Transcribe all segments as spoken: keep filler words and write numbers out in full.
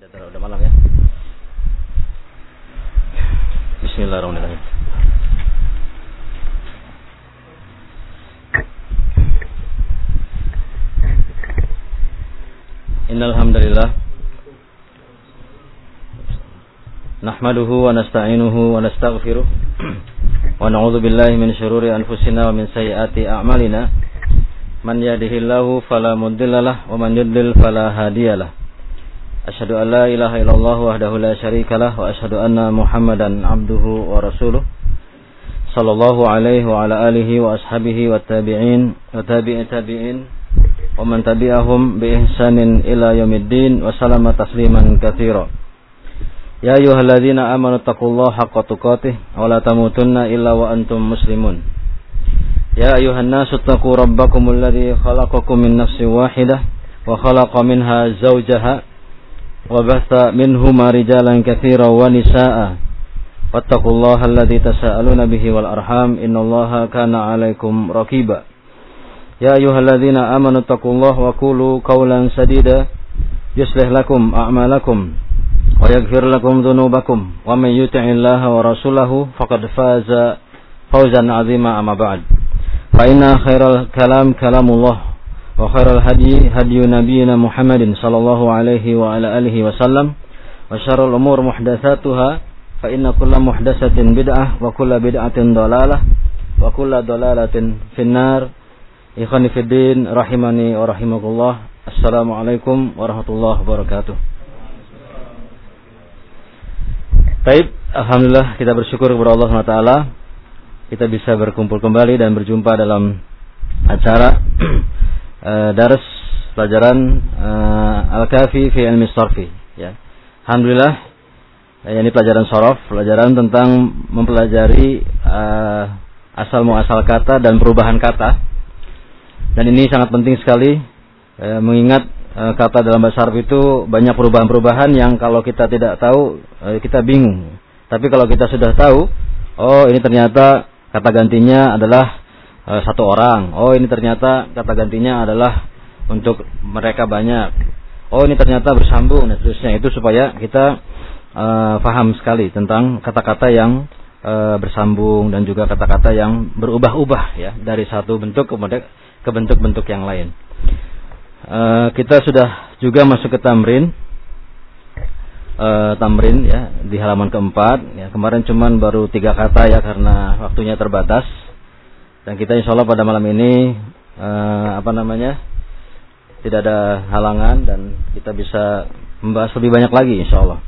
Sudah udah malam ya. Bismillahirrahmanirrahim. Innal hamdalillah nahmaduhu wa nasta'inuhu wa nastaghfiruh wa na'udzu billahi min shururi anfusina wa min sayyiati a'malina. Man yahdihillahu fala mudhillalah wa man yudlil fala hadiyalah. Asyhadu an la ilaha illallah wahdahu la syarikalah wa asyhadu anna Muhammadan abduhu wa rasuluh sallallahu alaihi wa ala alihi wa ashabihi wa tabi'in wa tabi'i tabi'in wa man tabi'ahum bi ihsanin ila yaumiddin wa sallama tasliman katsira. Ya ayyuhalladzina amanu taqullaha haqqa tuqatih wa la tamutunna illa wa antum muslimun. Ya ayyuhan nasu taqu rabbakumul ladzi khalaqakum min nafsin wahidah wa khalaqa minha zawjaha wa batha minhuma rijalan katsiran wa nisaa'a wattaqullaha alladzi tasaaluna bihi wal arham innallaha kana 'alaikum raqiba. Ya ayyuhalladzina amanu taqullaha wa qulu qawlan sadida yuslih lakum a'malakum wa yaghfir lakum dhunubakum wa may yuti'illaha wa rasulahu faqad faza fawzan 'azima amma ba'd. Fa inna khairal kalam kalamullah wa khairal hadi hadyu nabiyyina Muhammadin sallallahu alaihi wa ala alihi wasallam wa syarrul umur muhdatsatuha fa inna kulla muhdatsatin bid'ah wa kulla bid'atin dhalalah wa kulla dhalalatin finnar. Ikhwani fid din rahimani wa rahimakumullah. Assalamualaikum warahmatullahi wabarakatuh. Baik, alhamdulillah kita bersyukur kepada Allah subhanahu wa taala kita bisa berkumpul kembali dan berjumpa dalam acara Uh, Dars pelajaran uh, Al-Kafi fi Ilmi Sarfi ya. Alhamdulillah ya, ini pelajaran sorof, pelajaran tentang mempelajari uh, asal muasal kata dan perubahan kata. Dan ini sangat penting sekali uh, mengingat uh, kata dalam bahasa Arab itu banyak perubahan-perubahan yang kalau kita tidak tahu uh, kita bingung. Tapi kalau kita sudah tahu, oh ini ternyata kata gantinya adalah satu orang. Oh ini ternyata kata gantinya adalah untuk mereka banyak. Oh ini ternyata bersambung dan seterusnya. Itu supaya kita uh, paham sekali tentang kata-kata yang uh, bersambung dan juga kata-kata yang berubah-ubah ya dari satu bentuk ke bentuk-bentuk yang lain. Uh, kita sudah juga masuk ke tamrin. Uh, tamrin ya di halaman keempat. Ya, kemarin cuman baru tiga kata ya karena waktunya terbatas. Dan kita insya Allah pada malam ini uh, apa namanya tidak ada halangan dan kita bisa membahas lebih banyak lagi insya Allah.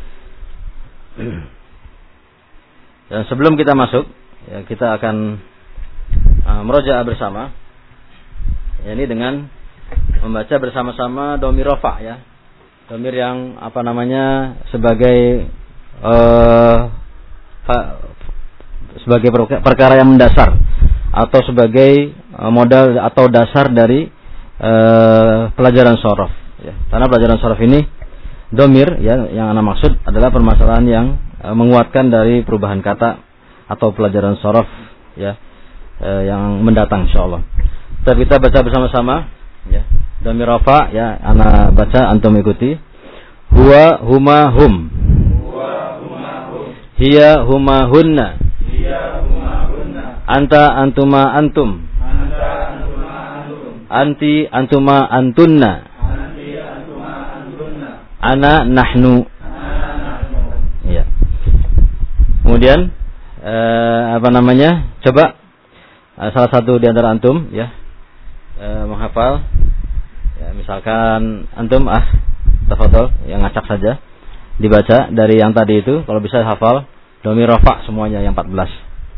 Dan sebelum kita masuk, ya, kita akan uh, merojaah bersama. Ya, ini dengan membaca bersama-sama domir rofa ya, domir yang apa namanya sebagai uh, fa, sebagai perkara yang mendasar atau sebagai modal atau dasar dari uh, pelajaran shorof ya. Karena pelajaran shorof ini domir ya, yang ana maksud adalah permasalahan yang uh, menguatkan dari perubahan kata atau pelajaran shorof ya, uh, yang mendatang insyaallah. Kita kita baca bersama-sama ya. Domir rafa ya, ana baca antum ikuti. Huwa huma hum, huwa huma hum, hiya huma hunna, hiya anta antuma antum, anta antuma antum, anti antuma antunna, anti antuma antunna, ana nahnu, ana nahnu. Ya. Kemudian eh, apa namanya? Coba eh, salah satu di antara antum ya eh, menghafal. Ya, misalkan antum ah tafadhol yang ngacak saja dibaca dari yang tadi itu kalau bisa hafal domir rafa semuanya yang empat belas.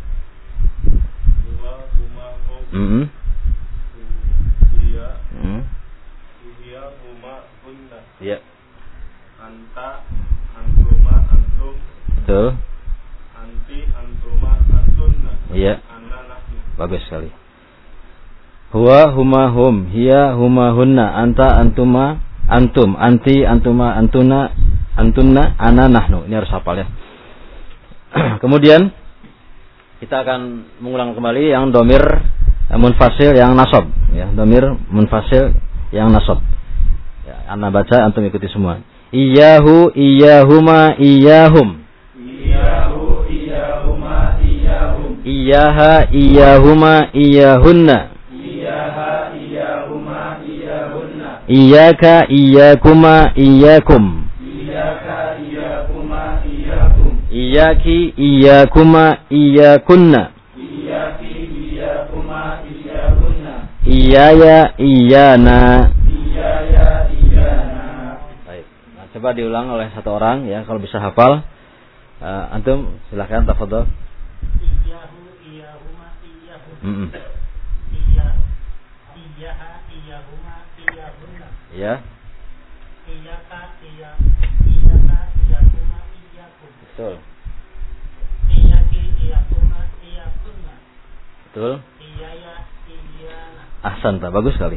Mm-hmm. Dia, mm. dia, huma, hunna. Ya. Anta, antuma, antum. Betul. Anti, antuma, antunna. Iya. Ana, nahnu. Bagus sekali. Huwa, huma, hum. Hiya, huma, hunna. Anta, antuma, antum. Anti, antuma, antuna, antunna. Ana, nahnu. Ini harus hafal ya. Kemudian kita akan mengulang kembali yang domir munfasil yang nasab ya, domir munfasil yang nasab ya, ana baca antum ikuti semua. Iyahu, iyahuma, iyahum. Iyahu, iyahuma, iyahum. Iyaha, iyahuma, iyahunna. Iyaha, iyahuma, iyahunna. Iyaka, iyakuma, iyakum. Iyaka, iyakuma, iyakum. Iyaki, iyakuma, iyakunna. Iyaki, iyakuma, iyakunna. Iyaya, iyana. Iyaya, iyana. Baik. Nah, coba diulang oleh satu orang ya, kalau bisa hafal. Uh, antum silakan tafadhol. Iyahu, iyahuma, iyahum. Mm-mm. Iya, iyaha, iyahuma, iyahunna. Ya. Iyaka, iya, iyaka, iyakuma, iyakum. Betul. Iyaki, iyakuma, iyakunna. Betul. Iyaya, iyana. Ahsan, bagus sekali.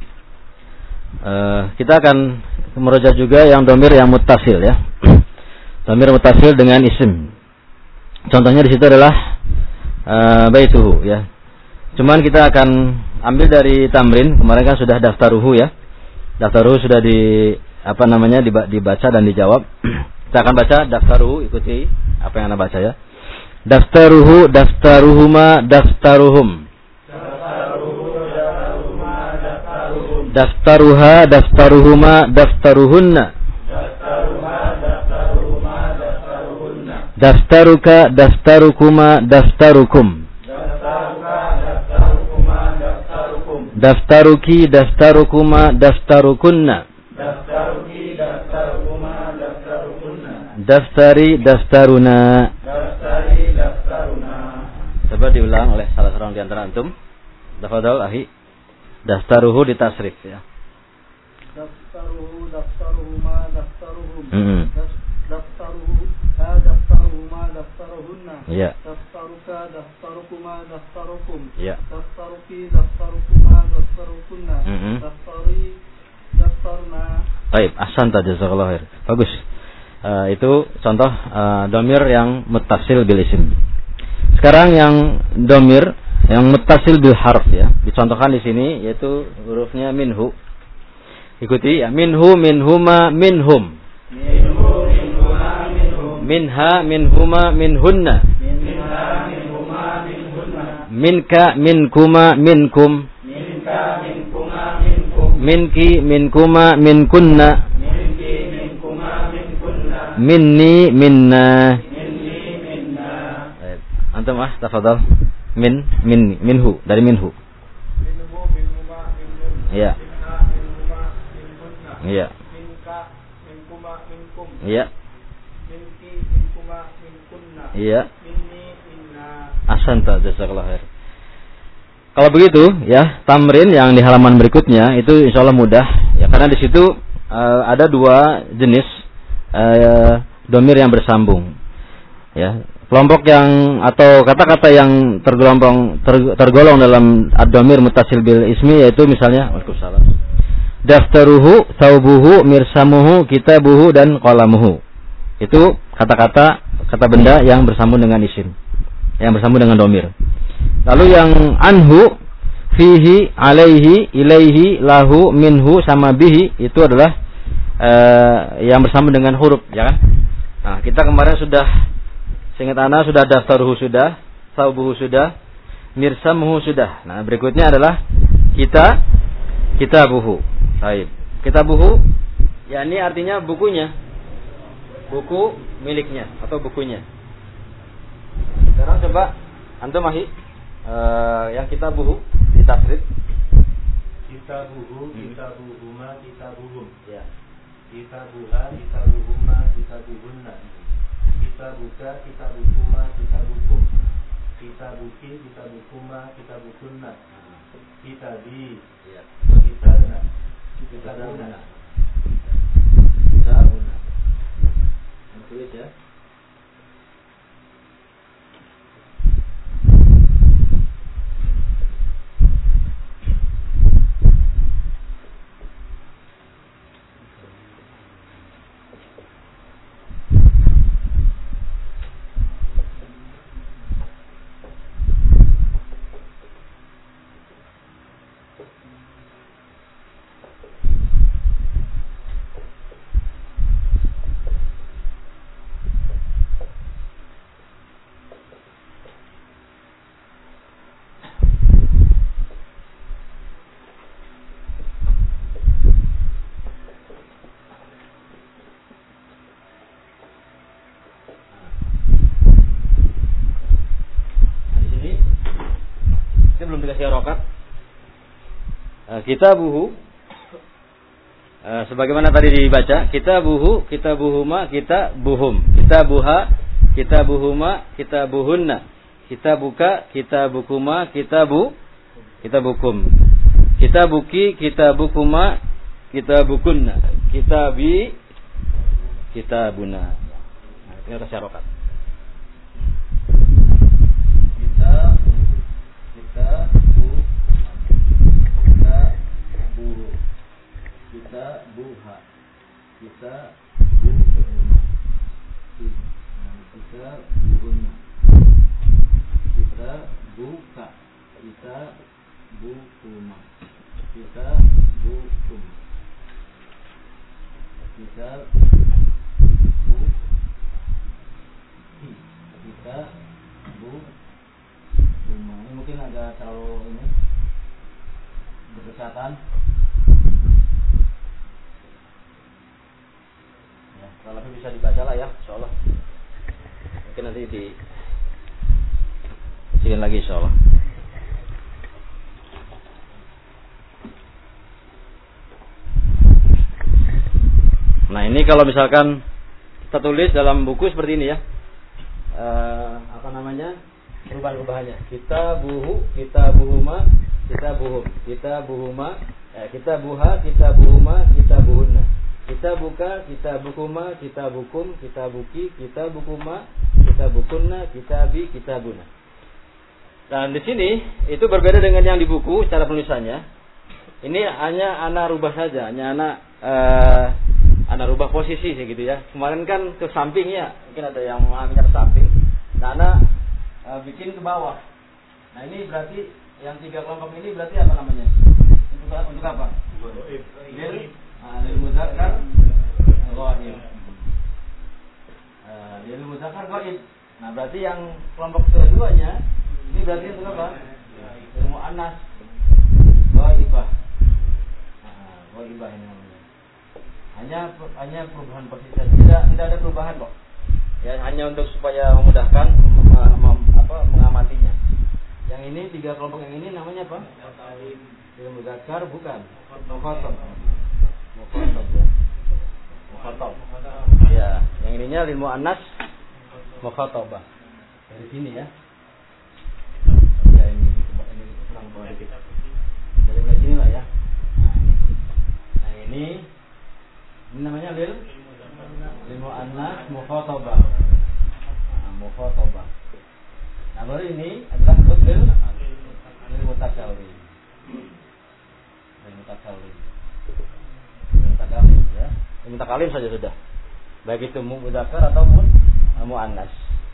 Uh, kita akan merujuk juga yang domir yang muttasil ya. Domir muttasil dengan isim. Contohnya di situ adalah uh, baituhu ya. Cuman kita akan ambil dari tamrin. Kemarin kan sudah daftaruhu ya. Daftaruhu sudah di apa namanya dibaca dan dijawab. Kita akan baca daftaruhu, ikuti apa yang Anda baca ya. Daftaruhu, daftaruhuma, daftaruhum. Daftaruha, daftaruhuma, daftaruhunna. Daftaruha, daftaruhuma, daftaruhunna. Daftaruka, daftarukuma, daftarukum. Daftaruka, daftarukuma, daftarukum. Daftaruki, daftarukuma, daftarukunna. Daftaruki, daftarukuma, daftarukunna. Daftari, daftaruna. Daftari, daftaruna. Coba diulang oleh salah seorang di antara antum. Tafadhol, ahi. Daftaruhu ditasrif ya. Daftaruhu, daftaruhuma, daftaruhum. Mm-hmm. Daftaruhu, ha, daftaruhuma, daftaruhunna. Iya. Daftaruka, daftarukuma, daftarukum. Iya. Daftaruki, daftarukuma, daftarukunna. Mm-hmm. Daftari, daftarna. Baik, ahsanta jazakallahu khair. Bagus. Uh, itu contoh uh, domir yang muttasil bil isim. Sekarang yang domir yang muttasil bil harf ya. Dicontohkan di sini yaitu hurufnya minhu. Ikuti ya. Minhu, minhuma, minhum. Minhu, minhuma, minhum. Minha, minhuma, minhunna. Minha, minhuma, minhunna. Minka, minkuma, minkum. Minka, minkuma, minkum. Minki, minkuma, minkunna. Minki, minkuma, minkunna. Minni, minna. Minni, minna. Baik. Antum ah, tafadhal. Min, min, minhu, dari minhu. Minhu, minhuma, minhum. Iya. Minha, minhuma, minhunna. Iya. Minka, minkuma, minkum. Iya. Minki, minkuma, minkunna. Iya. Minni, minna. Ahsanta, jazakallahu khair. Kalau begitu, ya, tamrin yang di halaman berikutnya itu insya Allah mudah, ya, karena di situ uh, ada dua jenis uh, domir yang bersambung, ya. Kelompok yang atau kata-kata yang tergolong ter, tergolong dalam ad-domir muttasil bil ismi yaitu misalnya Waalaikumsalam. Daftaruhu, thawbuhu, mirsamuhu, kitabuhu dan qalamuhu. Itu kata-kata kata benda yang bersambung dengan isim, yang bersambung dengan domir. Lalu yang anhu, fihi, alaihi, ilaihi, lahu, minhu sama bihi itu adalah uh, yang bersambung dengan huruf, ya kan? Nah, kita kemarin sudah seingat ana sudah daftaruhu sudah, thawbuhu sudah, mirsamuhu sudah. Nah, berikutnya adalah kita kitabuhu. Baik. Kitabuhu yakni artinya bukunya. Buku miliknya atau bukunya. Sekarang coba antum ahi uh, yang kitabuhu ditasrif. Kitabuhu, kitabuhuma, kitabuhum. Ya. Kitabuha, kitabuhuma, kitabuhunna. Kitabuka, kitabukuma, kitabukum. Kitabuki, kitabukuma, kitabukunna. Kitabi, Ya. kitabna. Kitabuna. Kitabuna. Tulis ya. kasih harokat. Uh, kitabuhu uh, sebagaimana tadi dibaca, kitabuhu, kitabuhuma, kitabuhum, kitabuha, kitabuhuma, kitabuhunna, kitabuka, kitabukuma, kitabu, kitabukum, kitabuki, kitabukuma, kitabukunna, kitabi, kitabuna. Nah, ini kasih harokat. Kita kita bu kita bu kita buha kita bu kita buhunna kita buka kita bukuma kita bukum kita bu kita bu rumah. Ini mungkin agak terlalu ini berdekatan. Ya, kalau lebih bisa dibaca lah ya, insyaallah. Mungkin nanti di kecilin lagi insyaallah. Nah ini kalau misalkan kita tulis dalam buku seperti ini ya, uh, apa namanya? Perubahan-perubahannya. Kita buhu, kita buhuma, kita buhum, kita buhuma, eh, kita buha, kita buhuma, kita buhunna. Kita buka, kita bukuma, kita bukum, kita buki, kita bukuma, kita bukunna, kita bi, kita buna. Dan di sini itu berbeda dengan yang di buku secara penulisannya. Ini hanya ana rubah saja, hanya ana eh, ana rubah posisi gitu ya. Kemarin kan ke samping ya, mungkin ada yang mengambilnya ke samping. Nah, ana Uh, bikin ke bawah. Nah ini berarti yang tiga kelompok ini berarti apa namanya? Untuk untuk apa? Lil uh, lil muzakkar ghaib. Uh, lil muzakkar ghaib. Nah berarti yang kelompok keduanya ini berarti untuk apa? Lil muannas ghaibah. Nah, ghaibah ini namanya. Hanya hanya perubahan posisi saja. Tidak tidak ada perubahan kok. Ya hanya untuk supaya memudahkan apa mengamatinya. Yang ini tiga kelompok yang ini namanya apa? Lil muzakkar bukan. Mukhatab. Mukhatab ya. Mukhatab. Ya, yang ininya lil muannas mukhatabah. Dari sini ya. Ya ini ini kurang bawah dikit. Dari mulai sini lah ya. Nah, ini ini namanya lil lil muannas mukhatabah. Nah, mukhatabah. Nah baru ini adalah bentuk lil lil mutakallim. Lil mutakallim. Lil mutakallim ya. Lil mutakallim saja sudah. Baik itu mudzakkar ataupun muannas.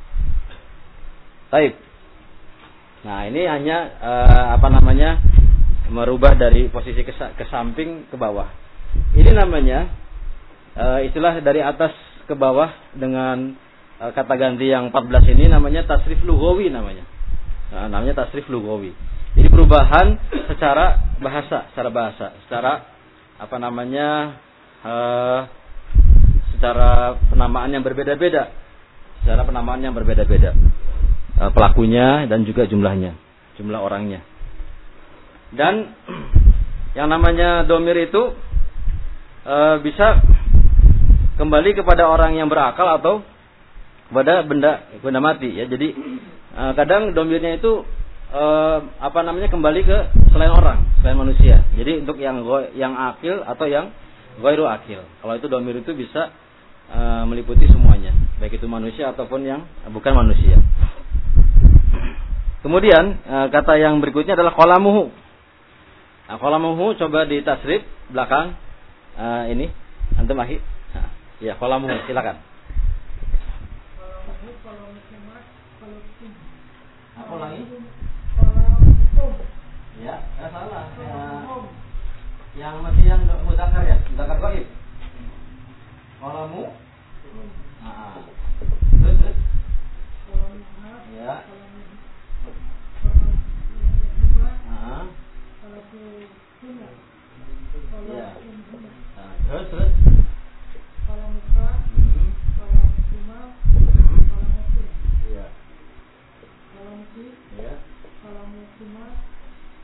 Baik. Nah, ini hanya uh, apa namanya? Merubah dari posisi ke, ke samping ke bawah. Ini namanya uh, istilah dari atas ke bawah dengan kata ganti yang empat belas ini namanya tasrif lughawi namanya. Nah, namanya tasrif lughawi. Jadi perubahan secara bahasa, secara bahasa, secara apa namanya? Uh, secara penamaan yang berbeda-beda. Secara penamaan yang berbeda-beda. Uh, pelakunya dan juga jumlahnya, jumlah orangnya. Dan yang namanya domir itu uh, bisa kembali kepada orang yang berakal atau pada benda benda mati ya. Jadi uh, kadang domirnya itu uh, apa namanya kembali ke selain orang, selain manusia. Jadi untuk yang go, yang akil atau yang ghairu akil. Kalau itu domir itu bisa uh, meliputi semuanya, baik itu manusia ataupun yang bukan manusia. Kemudian uh, kata yang berikutnya adalah qalamuhu. Nah, qalamuhu coba ditasrif belakang uh, ini antum akhi. Nah, ya qalamuhu silakan. Apa lagi? Ya, enggak salah. Ya, yang masih yang mudzakkar ya, mudzakkar ghaib. Qalamu. Nah. Terus terus. Ya. Nah. Ya. Nah, terus terus. Qalamuka. Hmm. Qalamukuma. Qalamuki. Ya. Qalamki. Ya. Qalamukuma.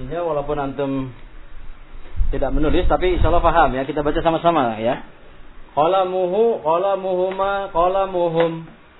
Intinya walaupun antum tidak menulis tapi insyaallah paham ya. Kita baca sama-sama ya. Qalamuhu qalamuhuma qalamuhum.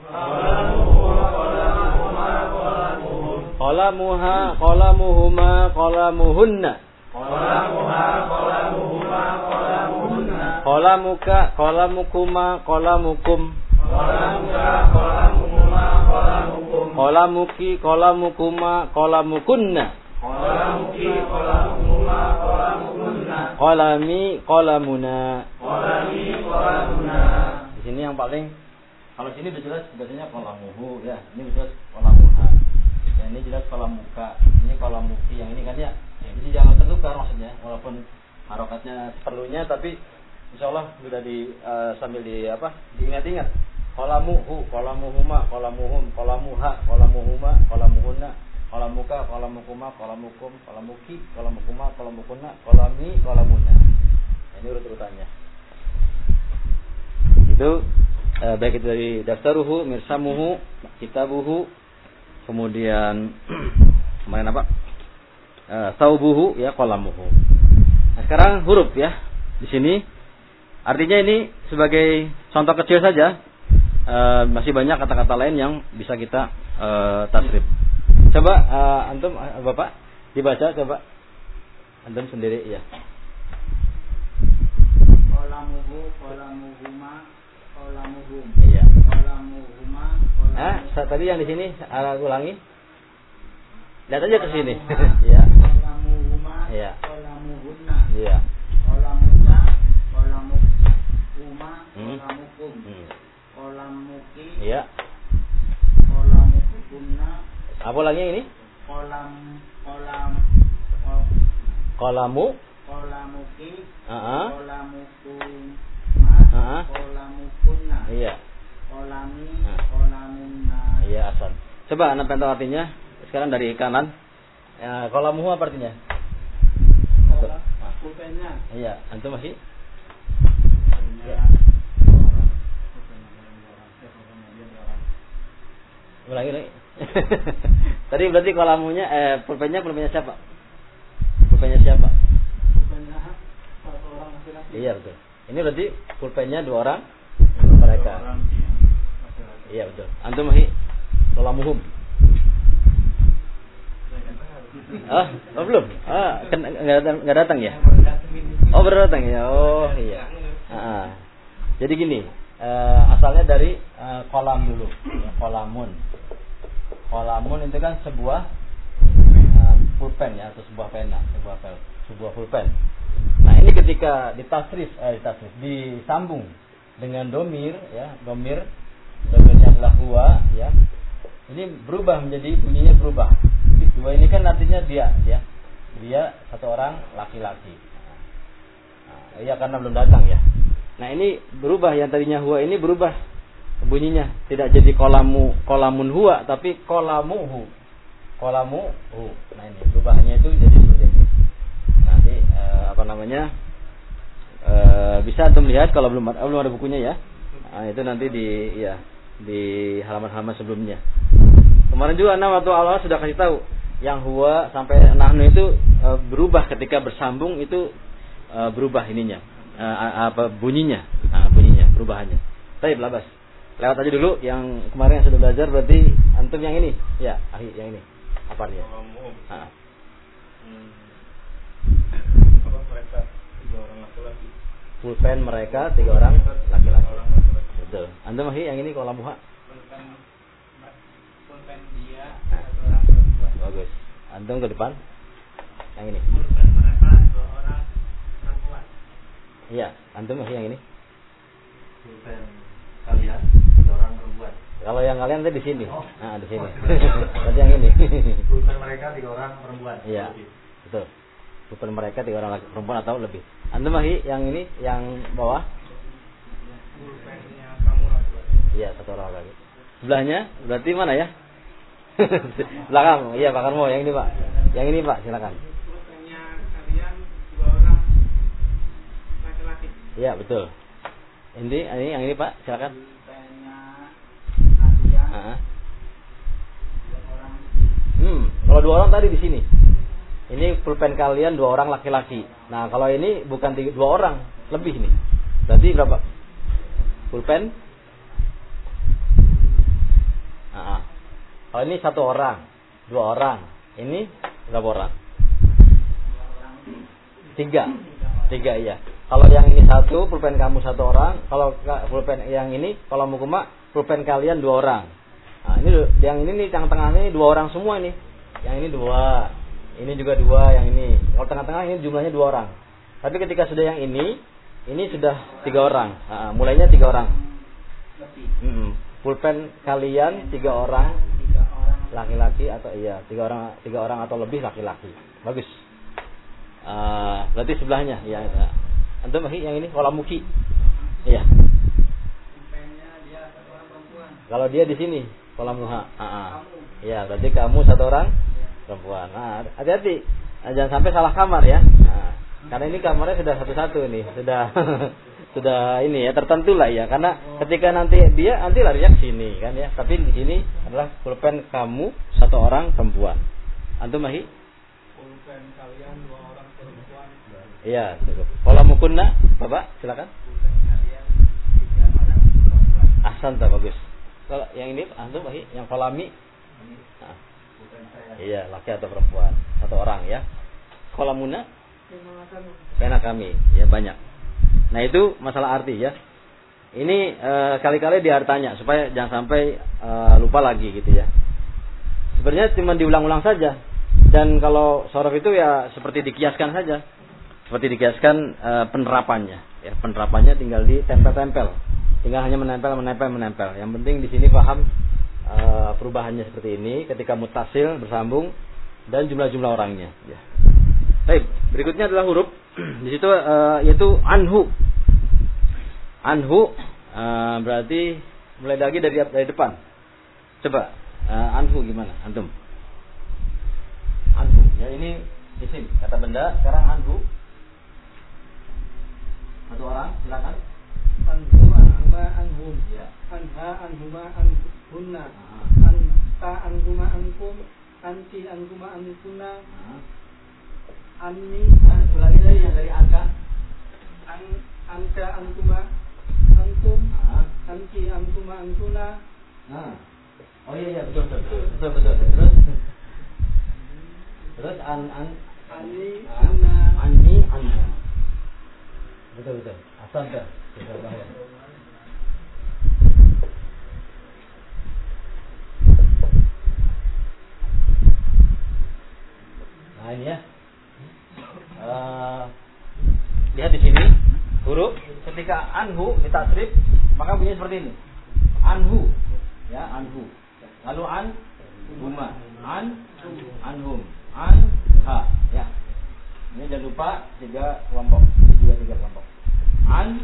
Qalamuha qalamuhuma qalamuhunna. Qalamuha qalamuhuma qalamuhunna. Qalamuka qalamukuma qalamukum. Qalamuka qalamuhuma qalamukum. Qalamuki qalamukuma qalamukunna. Qalamuki qalamuhuma qalamukunna. Qalami qalamuna. Qalami qalamuna. Di sini yang paling, kalau sini udah jelas biasanya qalamuhu ya, ini jelas qalamuha. Ya, ini jelas qalamuka, ini qalamuki, yang ini kan ya. Jadi jangan tertukar maksudnya, walaupun harokatnya seperlunya, tapi insyaallah sudah di uh, sambil di apa? Diingat-ingat. Qalamuhu, qalamuhuma, qalamuhum, qalamuha, qalamuhuma, qalamuhunna, qalamuka, qalamukuma, qalamukum, qalamuki, qalamukuma, qalamukunna, qalami, qalamuna. Ini urut-urutannya. Itu uh, baik itu dari daftaruhu, mirsamuhu, kitabuhu, kemudian kemarin apa? Uh, saubuhu ya qalamuhu. Nah, sekarang huruf ya. Di sini artinya ini sebagai contoh kecil saja. Uh, masih banyak kata-kata lain yang bisa kita uh, tasrif. Coba uh, antum uh, Bapak dibaca coba. Antum sendiri ya. Qalamuhu qalamuhuma qalamuhum. Iya. Qalamuhuma Ah, qalamuhum. tadi yang di sini uh, ulangi. Lihat aja ke sini. Iya. Qalamuhuma Iya. qalamuhunna. Iya. Qalamuka qalamukuma Hmm. qalamukum. Hmm. Qalamuki Iya. qalamukunna. Apa lagi yang ini? Qalam qalam Qalamu. qalamuki Heeh. qalamukuma Heeh. qalamukunna. Iya. Qalami Nah. qalamunna. Iya, Hasan. Coba anda tahu artinya. Sekarang dari kanan. Ya, qalamuhu apa artinya? Kolam pulpennya. Iya, antum masih? Ya. Ulangi lagi. Tadi berarti kolamunya eh pulpennya pulpennya siapa? Pulpennya siapa? Pulpennya satu orang laki-laki. Iya betul. Ini berarti pulpennya dua orang mereka. Dua orang, iya. Laki-laki. Iya betul. Antum masih kolamuhum. Ah, oh, belum. Ah, kan enggak datang, enggak datang ya? Oh, baru datang ya. Oh, iya. Ah. Jadi gini, eh, asalnya dari eh, kolam dulu, ya, kolamun. Kolamun itu kan sebuah eh, pulpen ya, atau sebuah pena, sebuah pel, sebuah pulpen. Nah, ini ketika ditasrif, eh, ditasrif, disambung dengan domir, ya, domir, domirnya adalah huwa, ya. Ini berubah menjadi bunyinya berubah. Dua ini kan artinya dia, ya. Dia satu orang laki-laki. Nah, iya karena belum datang ya. Nah ini berubah, yang tadinya huwa ini berubah bunyinya, tidak jadi kolamu kolamun huwa tapi kolamuhu kolamuhu. Nah ini perubahannya itu jadi seperti ini. Nanti eh, apa namanya eh, bisa antum lihat kalau belum ada, belum ada bukunya ya. Nah, itu nanti di ya di halaman-halaman sebelumnya. Kemarin juga Anda waktu awal sudah kasih tahu yang huwa sampai nahnu itu e, berubah ketika bersambung itu e, berubah ininya e, apa bunyinya, nah, bunyinya perubahannya. Baik, labas. Lewat aja dulu yang kemarin yang sudah belajar, berarti antum yang ini, ya, ahi yang ini. Apa dia? Ah. Hmm. Apa mereka tiga orang laki-laki. Pulpen mereka tiga orang laki-laki. Orang laki-laki. Betul. Antum ahi yang ini kolamuha. Pulpen pulpen dia satu orang perempuan. Bagus. Antum ke depan. Yang ini. Pulpen mereka dua orang perempuan. Iya, antum ahi yang ini. Pulpen kalian tiga orang perempuan. Kalau yang kalian tadi di sini. Oh. Nah, di sini. Berarti yang ini. Pulpen mereka tiga orang perempuan. Iya. Betul. Pulpen mereka tiga orang laki perempuan atau lebih. Antum ahi yang ini, yang bawah. Pulpennya kamu laki-laki. Iya, satu orang lagi. Sebelahnya berarti mana ya? Belakang. Iya, Pak Karmo, yang ini, Pak. Yang ini, Pak, silakan. Pulpennya kalian dua orang laki-laki. Iya, betul. Ini, ini yang ini, Pak, silakan. Pulpennya kalian Heeh. dua orang. Hmm, kalau dua orang tadi di sini. Ini pulpen kalian dua orang laki-laki. Nah, kalau ini bukan tiga, dua orang, lebih nih. Berarti berapa? Pulpen? Nah, kalau ini satu orang, dua orang. Ini berapa orang? Tiga. Tiga, iya. Kalau yang ini satu, pulpen kamu satu orang. Kalau pulpen yang ini, kalau mukuma, pulpen kalian dua orang. Nah, ini yang ini nih, yang tengah ini dua orang semua nih. Yang ini dua, ini juga dua, yang ini. Kalau tengah-tengah ini jumlahnya dua orang. Tapi ketika sudah yang ini, ini sudah tiga orang. Nah, mulainya tiga orang. Mm-mm. Pulpen kalian tiga orang, laki-laki atau iya tiga orang, tiga orang atau lebih laki-laki. Bagus. Uh, berarti sebelahnya, ya. Antum yang ini Walamuki. Iya. Kalau dia di sini Walamuha. Ah, iya, berarti kamu satu orang perempuan. Nah, hati-hati. Nah, jangan sampai salah kamar ya. Nah, karena ini kamarnya sudah satu-satu nih, sudah sudah ini ya tertentu lah ya. Karena ketika nanti dia nanti larinya ke sini kan ya. Tapi di sini adalah pulpen kamu satu orang perempuan. Antum Mahi? Pulpen kalian dua orang perempuan. Iya, cukup. Walamukunna, Bapak, silakan. Pulpen kalian tiga orang perempuan. Ahsan, tak bagus. Kalau yang ini antum Mahi, yang kolami. Nah. Iya, laki atau perempuan, satu orang ya. Kolamuna? Kena kami, ya banyak. Nah itu masalah arti ya. Ini e, kali-kali dia tanya supaya jangan sampai e, lupa lagi gitu ya. Sebenarnya cuma diulang-ulang saja. Dan kalau sorof itu ya seperti dikiaskan saja, seperti dikiaskan e, penerapannya. Ya penerapannya tinggal ditempel-tempel, tinggal hanya menempel, menempel, menempel. Yang penting di sini paham e, perubahannya seperti ini ketika mutasil bersambung dan jumlah-jumlah orangnya. Ya. Baik, berikutnya adalah huruf di situ uh, yaitu anhu. Anhu uh, berarti mulai lagi dari dari depan. Coba uh, anhu gimana antum? Anhu. Ya ini isim kata benda. Sekarang anhu. Satu orang, silakan. Anhu anhuma anhum. Ya. Anha anhuma anhunna. Uh-huh. Anta anhuma ankum. Anti anhuma ankunna. Uh-huh. Anni Nah, itu lagi dari yang dari angka. an anka antuma antum. Uh-huh. Anti antuma antuna. Nah. Oh iya iya betul betul. Betul betul. Terus Terus an an Ani an anna. ani anna. Betul betul. Asal dah. Betul bahaya. Nah ini ya. Uh, lihat di sini huruf ketika anhu ditasrif maka bunyi seperti ini. Anhu ya anhu. Lalu an huma an anhum an ha ya. Ini jangan lupa tiga kelompok, tiga tiga kelompok. An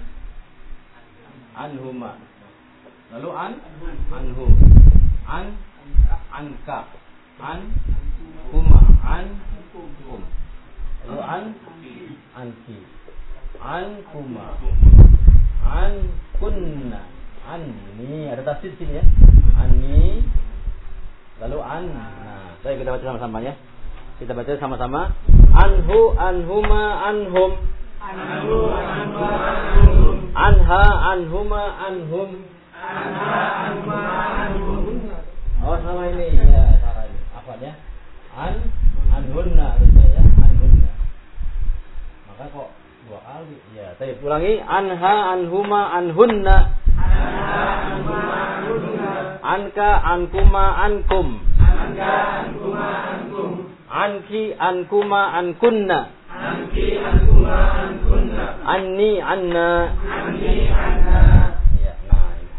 anhuma. Lalu an anhum an anka an huma an hum. Lalu an anki an kuma an kunna anni ada tafsir sini ya anni lalu an nah saya kita baca sama-sama ya kita baca sama-sama anhu anhuma anhum Anhu anhuma anhum. anha anhuma anhum Anha anhuma anhum. oh sama ini ya salah ini apa ya an anhunna harusnya ya anhunna maka kok dua kali ya tadi ulangi anha anhuma anhunna Anha anhuma anhunna. anka ankuma ankum Anka anhuma ankum. anki ankuma ankunna Anki anhuma ankunna. anni anna Anni anha. ya nah ini.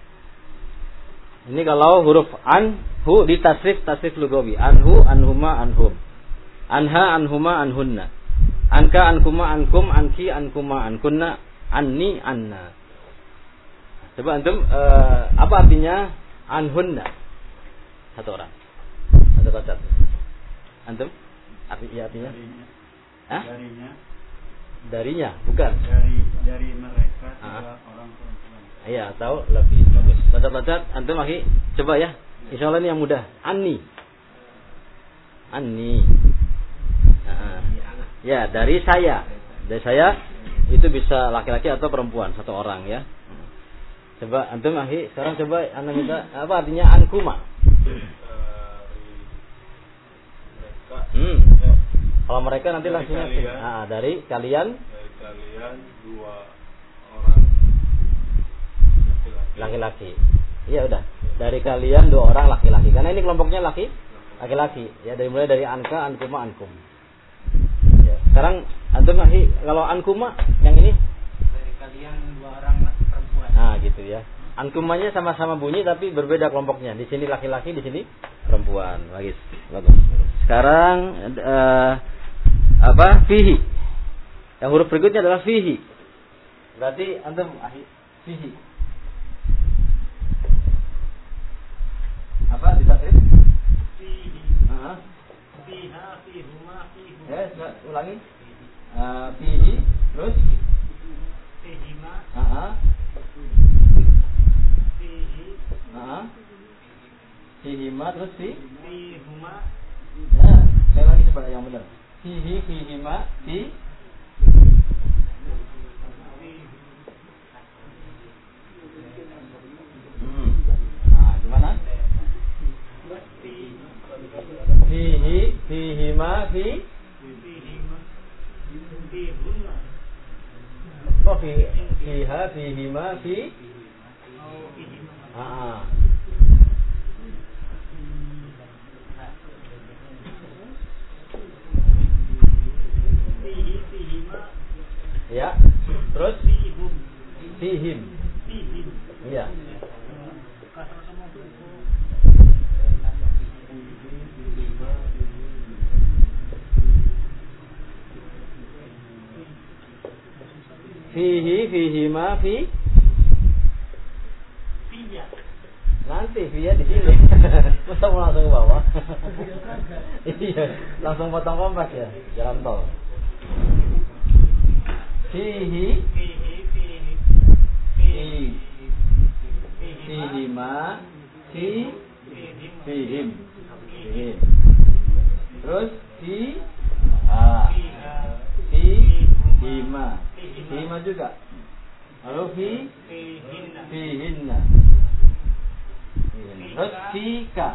Ini kalau huruf an hu di tasrif tasrif lugawi anhu anhuma anhum anha anhuma anhunna anka ankuma ankum anki ankuma ankunna anni anna. Coba antum uh, apa artinya anhunna? Satu orang. Satu kata. Antum? Arti ya artinya? Darinya. Hah? Darinya. Darinya, bukan. Dari dari mereka Ah. tiga orang perempuan. Iya, tahu lebih bagus. Catat-catat antum lagi coba ya. Insyaallah ini yang mudah. Anni. Anni. Nah, Ya, dari saya. Dari saya itu bisa laki-laki atau perempuan, satu orang ya. Coba antum ahi, sekarang coba anda minta apa artinya ankuma? Hmm. Kalau mereka nanti langsung nah, dari kalian dari kalian dua orang laki-laki. Iya udah. Dari kalian dua orang laki-laki. Karena ini kelompoknya laki laki-laki. Ya dari mulai dari anka, ankuma, ankum. Ya. Sekarang antum ahi kalau ankuma yang ini Dari kalian dua orang perempuan. nah gitu ya. Ankumanya sama-sama bunyi tapi berbeda kelompoknya. Di sini laki-laki, di sini perempuan. Bagus. Bagus. Sekarang uh, apa? Fihi. Yang huruf berikutnya adalah fihi. Berarti antum ahi fihi. Apa ditakrif? Fihi. Heeh. Fiha, fihuma, fihum. Ya, ulangi. Uh, fihi terus Fihima, heeh. fihi, Heeh. Fihima terus fi. fihuma, Ya, saya lagi coba yang benar. Fihi, fihima, fi. Hmm. Nah, gimana? Fihi, fihima, fi. fihima, fihunna. Oh, fi, fiha, fihima, fi. Oh, fihima. Ah. Fihi, fihima, Ya. Terus fihum, fihim. fihim. Iya. Kasar sama buku. Fihi, fihima, fi. Fiya. Nanti via di sini. Masa mau langsung ke bawah? Iya, langsung potong kompas ya, jalan tol. Fihi, Fihi, fihi, fi, fihima, fihima, fi, fihim, fihim. fihim. Terus fi, ha, Fiha, fi, hima, hima juga. Lalu fi, fihinna, fihinna. Terus fika,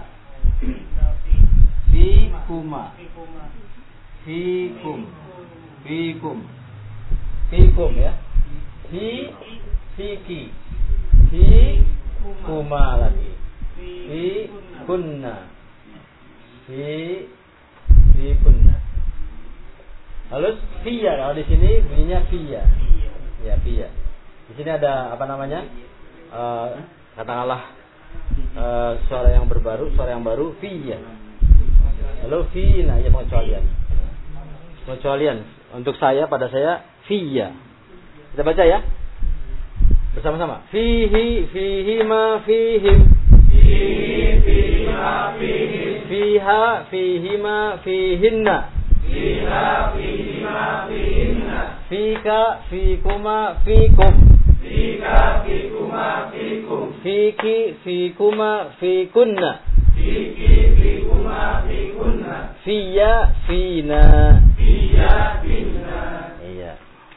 fi, kuma, fikuma, fikum, fikum, fikum ya. Fi, fiki, fi, kuma lagi. Fi, kunna, fi, fi kunna. Lalu fiya, kalau di sini bunyinya fiya. Ya, fiya. Di sini ada apa namanya? Uh, katakanlah uh, suara yang berbaru, suara yang baru fiya. Lalu fina, ya pengecualian. Pengecualian untuk saya, pada saya fiya. Kita baca ya. Bersama-sama. Fihi, fihima, fihim. Fihi, fihima, fihim. Fiha, fihima, fihinna. Fiha, fihima, fihinna. Fika, fikuma, fikum. Fika, fikuma, fikum. Fiki, fikuma, fikunna. Fiki, fikuma, fikunna. Fiya, fina. Fiya, finna. Iya.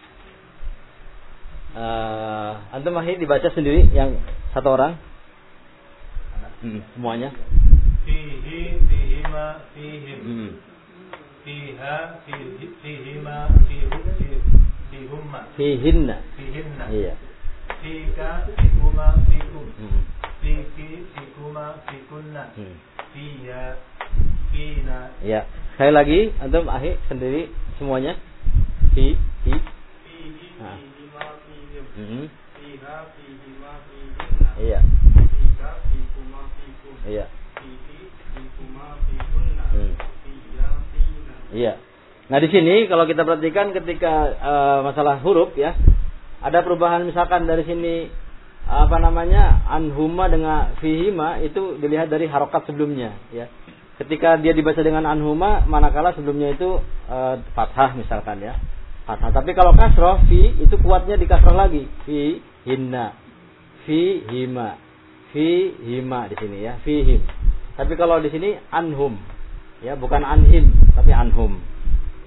Uh, antum mahir dibaca sendiri yang satu orang. Hmm, semuanya. Fihi, fihima, fihim. Hmm. Fiha, fihi, fihima, fihu, fi- fihumma. Fihinna. Fihinna. Iya. Fika, fikuma, fikum. Hmm. Fiki, fikuma, fikunna. Hmm. Fiya, fina. Ya. Sekali lagi antum ahli sendiri semuanya. Fi, fi. fihi, Ah. fihima, fihim. Hmm. Fiha, fihima, fihinna. Iya. Fika, fikuma, fikum. Iya. Fihi, fikuma, fikunna. Hmm. Fiya, fina. Iya. Nah di sini kalau kita perhatikan ketika uh, masalah huruf ya, ada perubahan misalkan dari sini apa namanya anhuma dengan fihima itu dilihat dari harokat sebelumnya ya. Ketika dia dibaca dengan anhuma, manakala sebelumnya itu uh, fathah misalkan ya, fathah. Tapi kalau kasroh fi itu kuatnya di kasroh lagi, fi hinna, fi hima, fi hima di sini ya, fihim. Tapi kalau di sini anhum ya, bukan anhim tapi anhum.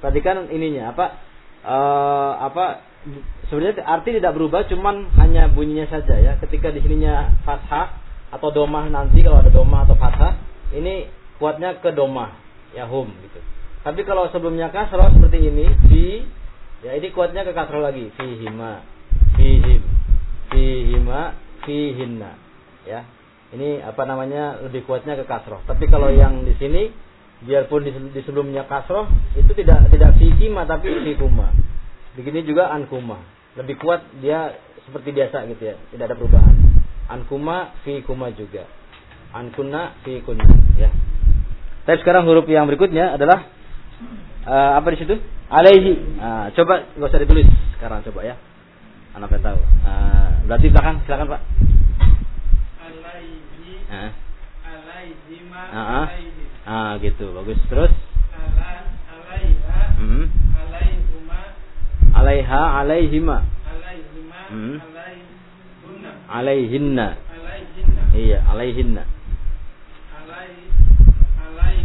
Perhatikan ininya apa uh, apa sebenarnya arti tidak berubah, cuman hanya bunyinya saja ya. Ketika di sininya fathah atau domah nanti kalau ada domah atau fathah, ini kuatnya ke domah ya hum gitu. Tapi kalau sebelumnya kasroh seperti ini fi ya ini kuatnya ke kasroh lagi fihima fihim fihima fihinna ya. Ini apa namanya lebih kuatnya ke kasroh. Tapi kalau yang di sini biarpun di, di sebelumnya kasroh itu tidak tidak fikima tapi fikuma. Begini juga ankuma. Lebih kuat dia seperti biasa gitu ya. Tidak ada perubahan. Ankuma fikuma juga. Ankunna fikunna ya. Tapi sekarang huruf yang berikutnya adalah uh, apa di situ? Alaihi. Uh, coba enggak usah ditulis sekarang coba ya. Anak pengen tahu. Uh, berarti belakang silakan Pak. Ah. Alaihima Ah, alaihi. ah gitu, bagus. Terus? Ala alaiha. Hmm. Alaihuma. Alaiha, alaihima. Alaihima. Hmm. Alaihunna. Alaihinna. Alaihinna. Iya, alaihinna. Alai alai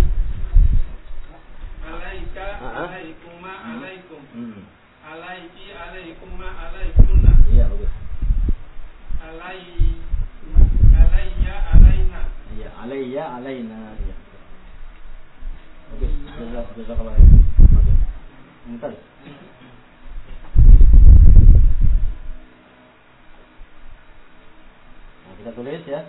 alaika Ah, ah. alaikuma alaikum. Hmm. Alaiki alaikuma alaikunna. Iya, bagus. Alai alayya alaina. Iya, alayya, alaina. Iya. Bagus. Jazakallah, jazakallah. Bagus. Mumtaz. Nah, kita tulis ya.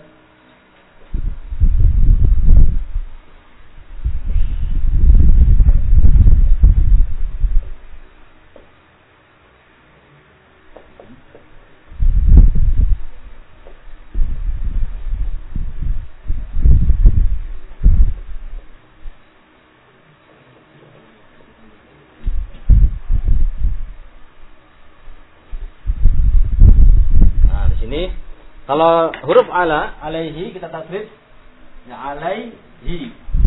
Kalau huruf ala, alaihi kita tasrif ya alaihi.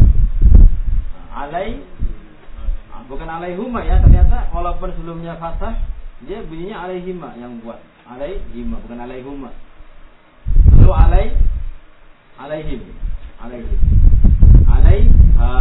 Alai bukan alaihuma ya, ternyata walaupun sebelumnya fathah dia bunyinya alaihima yang buat. Alaihima bukan alaihuma. Lalu alai alaihim. Alaihim. Alaiha.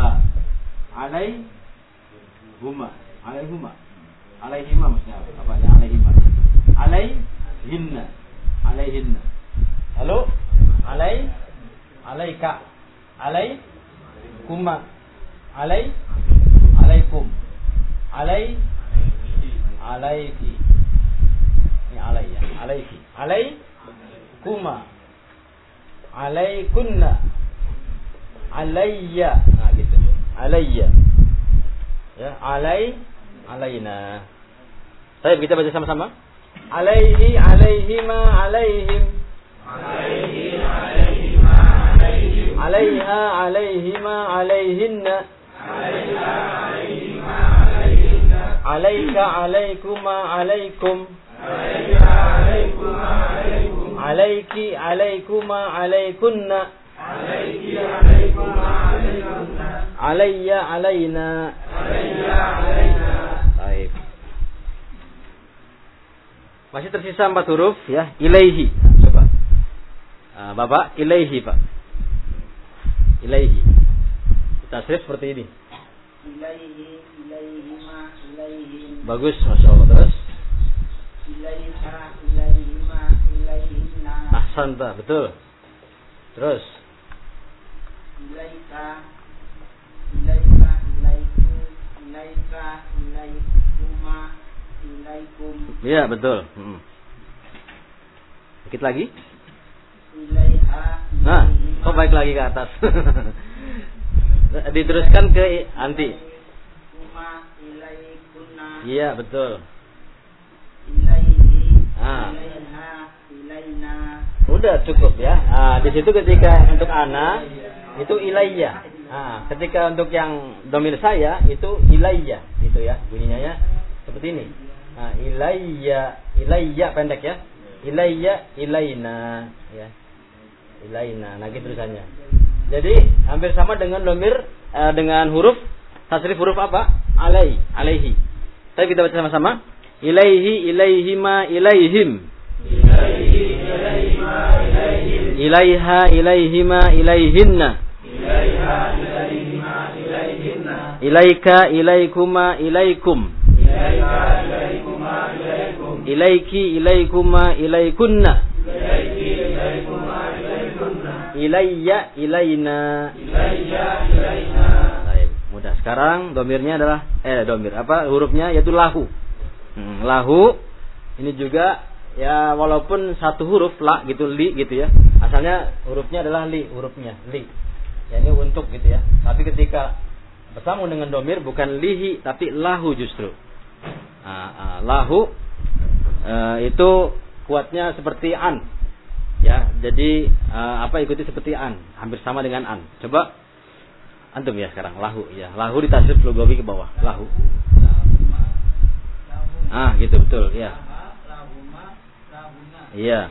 Alaihuma. Alaihuma. Alaihima maksudnya apa ya? Alaihima. Alaihinna. Alaihinna. Lalu alai alaika alai kuma alai alaikum alai alaiki ini alai ya alaiki alai kuma alaikunna alayya nah gitu alayya ya alai alaina. Baik, kita baca sama-sama. Alaihi alaihima alaihim alaihi alaihima alaihim alaiha alaihima alaihinna alaiha alaihima alaihinna alaika alaikuma alaikum alaika alaikuma alaikum alaiki alaikuma alaikunna alaiki alaikuma alaikunna alayya alaina alayya alaina. Baik. Masih tersisa empat huruf ya. Ilaihi. Coba. Uh, Bapak, ilaihi Pak. Ilaihi. Kita tasrif seperti ini. Ilaihi ilaihima ilaihim. Bagus, masya Allah. Terus. Ilaiha ilaihima ilaihinna. Ahsanta, betul. Terus. Ilaika ilaika ilaiku ilaika ilaikuma ilaikum. Iya, betul. Hmm. Dikit lagi. Ilaiha Nah, kok baik lagi ke atas. Diteruskan ke anti. Kuma ilaikunna. Iya, betul. Ilaihi Ah. ilaiha ilaina. Udah cukup ya. Nah, di situ ketika untuk ana itu ilayya. Nah, ketika untuk yang domir saya itu ilayya, gitu ya. Bunyinya ya seperti ini. Nah, ilayya, ilayya pendek ya. Ilayya, ilaina, ya. Ilaina, nah gitu tulisannya. Jadi hampir sama dengan domir eh, dengan huruf tasrif huruf apa? Alai, alaihi. Tapi kita baca sama-sama. Ilaihi, ilaihima, ilaihim. Ilaihi ilaihima ilaihim Ilaiha, ilaihima, ilaihinna. ilaiha ilaihima ilaihinna Ilaika, ilaikuma, ilaikum. Ilaika, ilaikuma, ilaikum. Ilaiki, ilaikuma, ilaikunna. Ilaiki, ilaikuma, ilaikunna. Ilayya, ilaina. Ilayya, ilaina. Baik, mudah. Sekarang domirnya adalah eh domir apa hurufnya yaitu lahu. Hmm, lahu ini juga ya walaupun satu huruf la gitu li gitu ya. Asalnya hurufnya adalah li, hurufnya li. Ya ini untuk gitu ya. Tapi ketika bersambung dengan domir bukan lihi tapi lahu justru. Nah, uh, lahu uh, itu kuatnya seperti an. Ya, jadi uh, apa ikuti seperti an, hampir sama dengan an. Coba antum ya sekarang lahu ya. Lahu ditasrif lugawi ke bawah. Lahu. Ah, gitu betul, ya. Iya.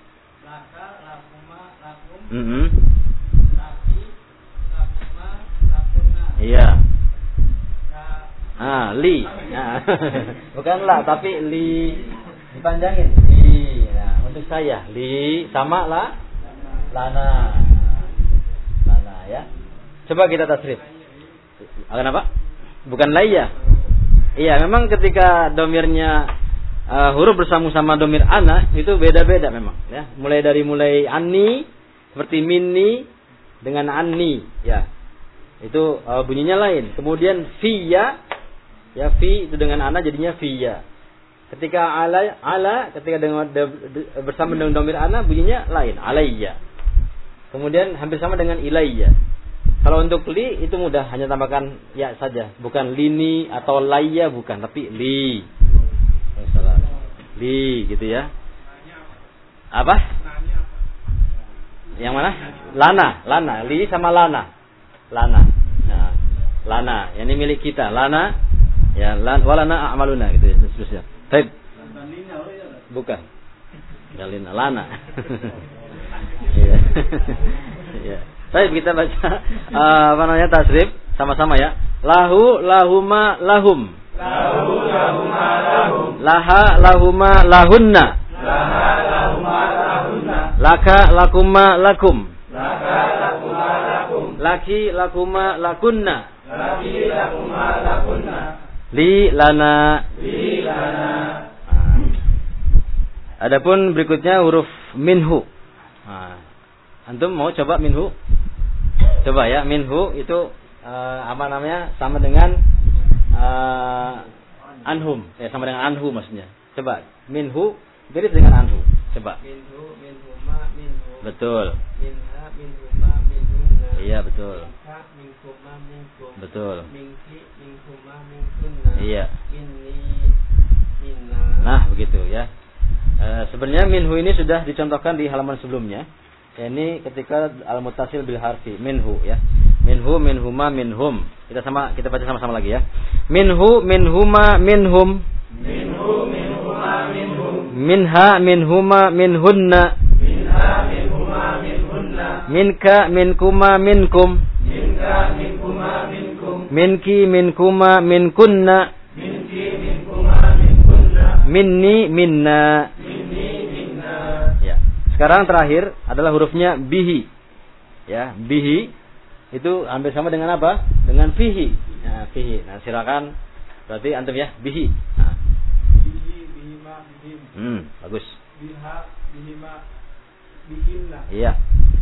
Mm-hmm. Iya. Ah, li. Nah, bukan la tapi li dipanjangin. Li. Nah, untuk saya li sama la lana. Lana ya. Coba kita tasrif. Kenapa? Bukan layya. Iya, memang ketika domirnya uh, huruf bersambung sama domir ana itu beda-beda memang ya. Mulai dari mulai anni seperti minni dengan anni ya. Itu uh, bunyinya lain. Kemudian fiya ya fi itu dengan ana jadinya fiya. Ketika ala ala ketika dengan de, de, bersama dengan domir ana bunyinya lain, alayya. Kemudian hampir sama dengan ilayya. Kalau untuk li itu mudah, hanya tambahkan ya saja, bukan lini atau layya bukan, tapi li. Li gitu ya. Apa? Yang mana? Lana, lana, li sama lana. Lana. Nah, lana, yang ini milik kita. Lana ya lan walana a'maluna gitu ya seterusnya. Baik. Bukan. Galina lana. Iya. Iya. Baik, kita baca uh, apa namanya tasrif sama-sama ya. Lahu lahuma lahum. Lahu lahuma lahum. Laha lahuma lahunna. Laha lahuma lahunna. Laka lakuma lakum. Laka lakuma lakum. Laki lakuma lakunna. Laki lakuma lakunna. Li lana. Li lana. Adapun berikutnya huruf minhu. Nah, antum mau coba minhu? Coba ya, minhu itu uh, apa namanya? Sama dengan uh, anhum. Ya, sama dengan anhu maksudnya. Coba minhu mirip dengan anhu. Coba. Minhu, minhuma, minhu. Betul. Minha, minhuma, minhunna. Iya, betul. Minka, minhuma, minkum. Betul. Minki, minhuma, minkunna. Iya. Minni, minna. Nah, begitu ya. E, sebenarnya minhu ini sudah dicontohkan di halaman sebelumnya. Ya, ini ketika al-muttasil bil harfi minhu ya. Minhu, minhuma, minhum. Kita sama kita baca sama-sama lagi ya. Minhu, minhuma, minhum. Minhu, minhuma, minhum. Minha, minhuma, minhunna. Minha, minhuma, minhunna. Minka, minkuma, minkum. Minka, minkuma, minkum. Minki, minkuma, minkunna. Minki, minkuma, minkunna. Minni, minna. Minni, minna. Ya. Sekarang terakhir adalah hurufnya bihi. Ya, bihi itu hampir sama dengan apa? Dengan fihi. Nah, fihi. Nah, silakan berarti antum ya, bihi. Nah. Bihi, bihima, bihim. Hmm, bagus. Biha, bihima, bihinna. Iya.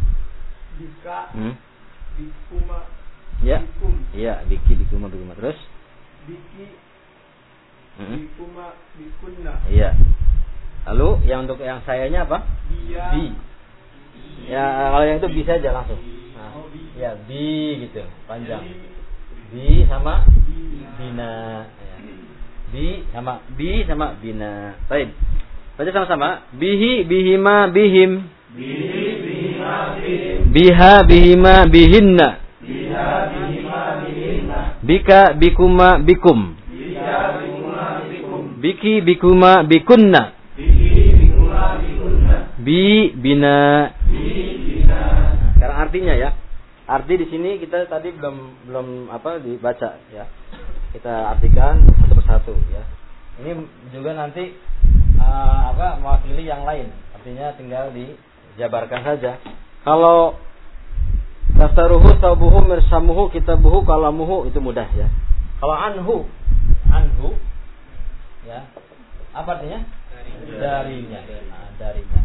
Bika, Hmm. bikuma, Ya. bikum. Iya, biki, bikuma, bikuma terus. Biki, Hmm. bikuma, bikunna. Iya. Lalu yang untuk yang sayanya apa? Biya. Bi. Ya, kalau yang itu bisa aja langsung. Nah, Oh, bi. ya, bi gitu, panjang. Bi sama bina. Ya. Bi sama bi sama bina. Baik. Baca sama-sama. Bihi, bihima, bihim. Bihi, bihima, bihim. Biha, bihima, bihinna. Biha, bihima, bihinna. Bika, bikuma, bikum. Bika, bikuma, bikum. Biki, bikuma, bikunna. Biki, bikuma, bikunna. Bi, bina. Bi, bina. Sekarang artinya ya. Arti di sini kita tadi belum belum apa dibaca ya. Kita artikan satu persatu ya. Ini juga nanti uh, apa mewakili yang lain. Artinya tinggal dijabarkan saja. Kalau Daftaruhu, taubuhu, mirsamuhu, kitabuhu, kalamuhu, itu mudah ya. Kalau anhu, anhu, ya, apa artinya? Darinya. Nah, darinya.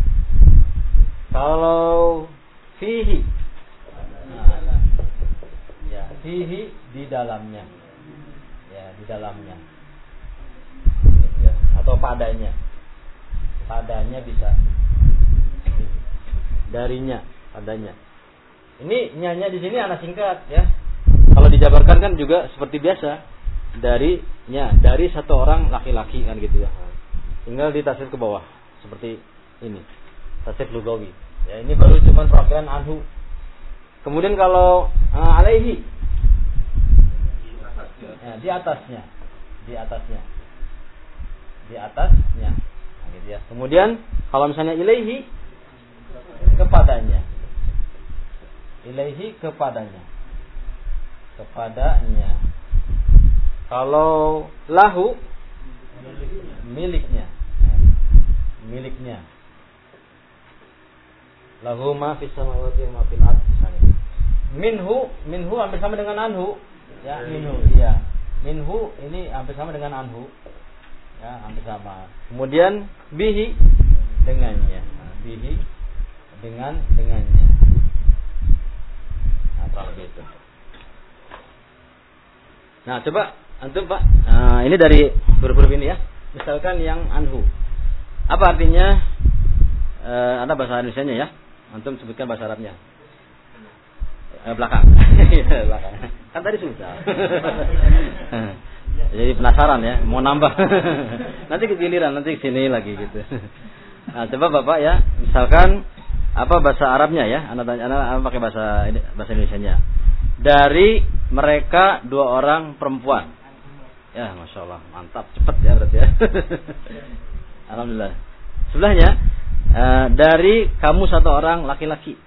Kalau fihi, nah, ya, fihi di dalamnya, ya, di dalamnya, ya, atau padanya, padanya bisa, darinya, padanya. Ini nyanya di sini anak singkat ya. Kalau dijabarkan kan juga seperti biasa, darinya, dari satu orang laki-laki kan gitu ya. Tinggal ditasir ke bawah seperti ini, tasir lugawi. Ya, ini baru cuma perwakilan anhu. Kemudian kalau uh, alaihi, ya, di atasnya, di atasnya, di atasnya, nah, gitu ya. Kemudian kalau misalnya ilaihi, kepadanya. Ilaihi kepadanya, kepadanya. Kalau lahu, miliknya, miliknya. Lahu ma fis samawati wa ma fil ardh. Minhu, minhu hampir sama dengan anhu. Ya, minhu, iya. Minhu ini hampir sama dengan anhu. Ya, hampir sama. Kemudian bihi, dengannya. Nah, bihi dengan dengannya. Nah, gitu. Nah, coba antum Pak. Nah, ini dari huruf-huruf ini ya. Misalkan yang anhu. Apa artinya? E, ada bahasa Indonesianya ya. Antum sebutkan bahasa Arabnya. E, belakang. belakang. Kan tadi sudah. Jadi penasaran ya, mau nambah. Nanti giliran, nanti sini lagi gitu. Nah, coba Bapak ya, misalkan apa bahasa Arabnya ya? Anak tanya, anak pakai bahasa bahasa Indonesianya. Dari mereka dua orang perempuan. Ya, masya Allah, mantap, cepat ya berarti ya. Alhamdulillah. Sebelahnya uh, dari kamu satu orang laki-laki.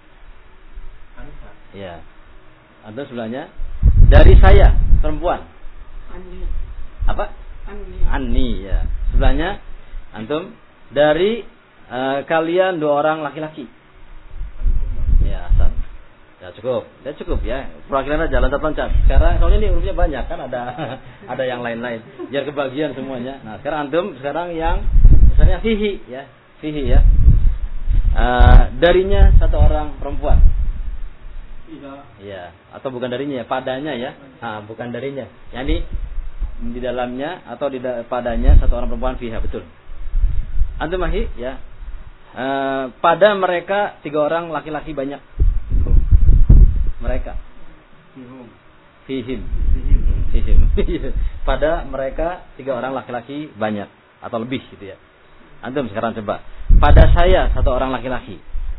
Ya. Ada sebelahnya dari saya perempuan. Ani. Apa? Ani. Ani ya. Sebelahnya antum dari uh, kalian dua orang laki-laki. Ya, Hasan. Ya cukup, ya cukup ya. Perwakilannya jalan terloncat. Sekarang soalnya ini hurufnya banyak kan, ada ada yang lain-lain. Biar kebagian semuanya. Nah, sekarang antum sekarang yang misalnya fihi ya, fihi ya. Uh, darinya satu orang perempuan. Iya. Ya, atau bukan darinya ya, padanya ya. Nah, bukan darinya. Yani di dalamnya atau di da- padanya satu orang perempuan fiha, betul. Antum mahi ya. Uh, pada mereka tiga orang laki-laki banyak. Mereka. Fihim. Fihim. Pada mereka tiga orang laki-laki banyak atau lebih gitu ya. Antum sekarang coba. Pada saya satu orang laki-laki.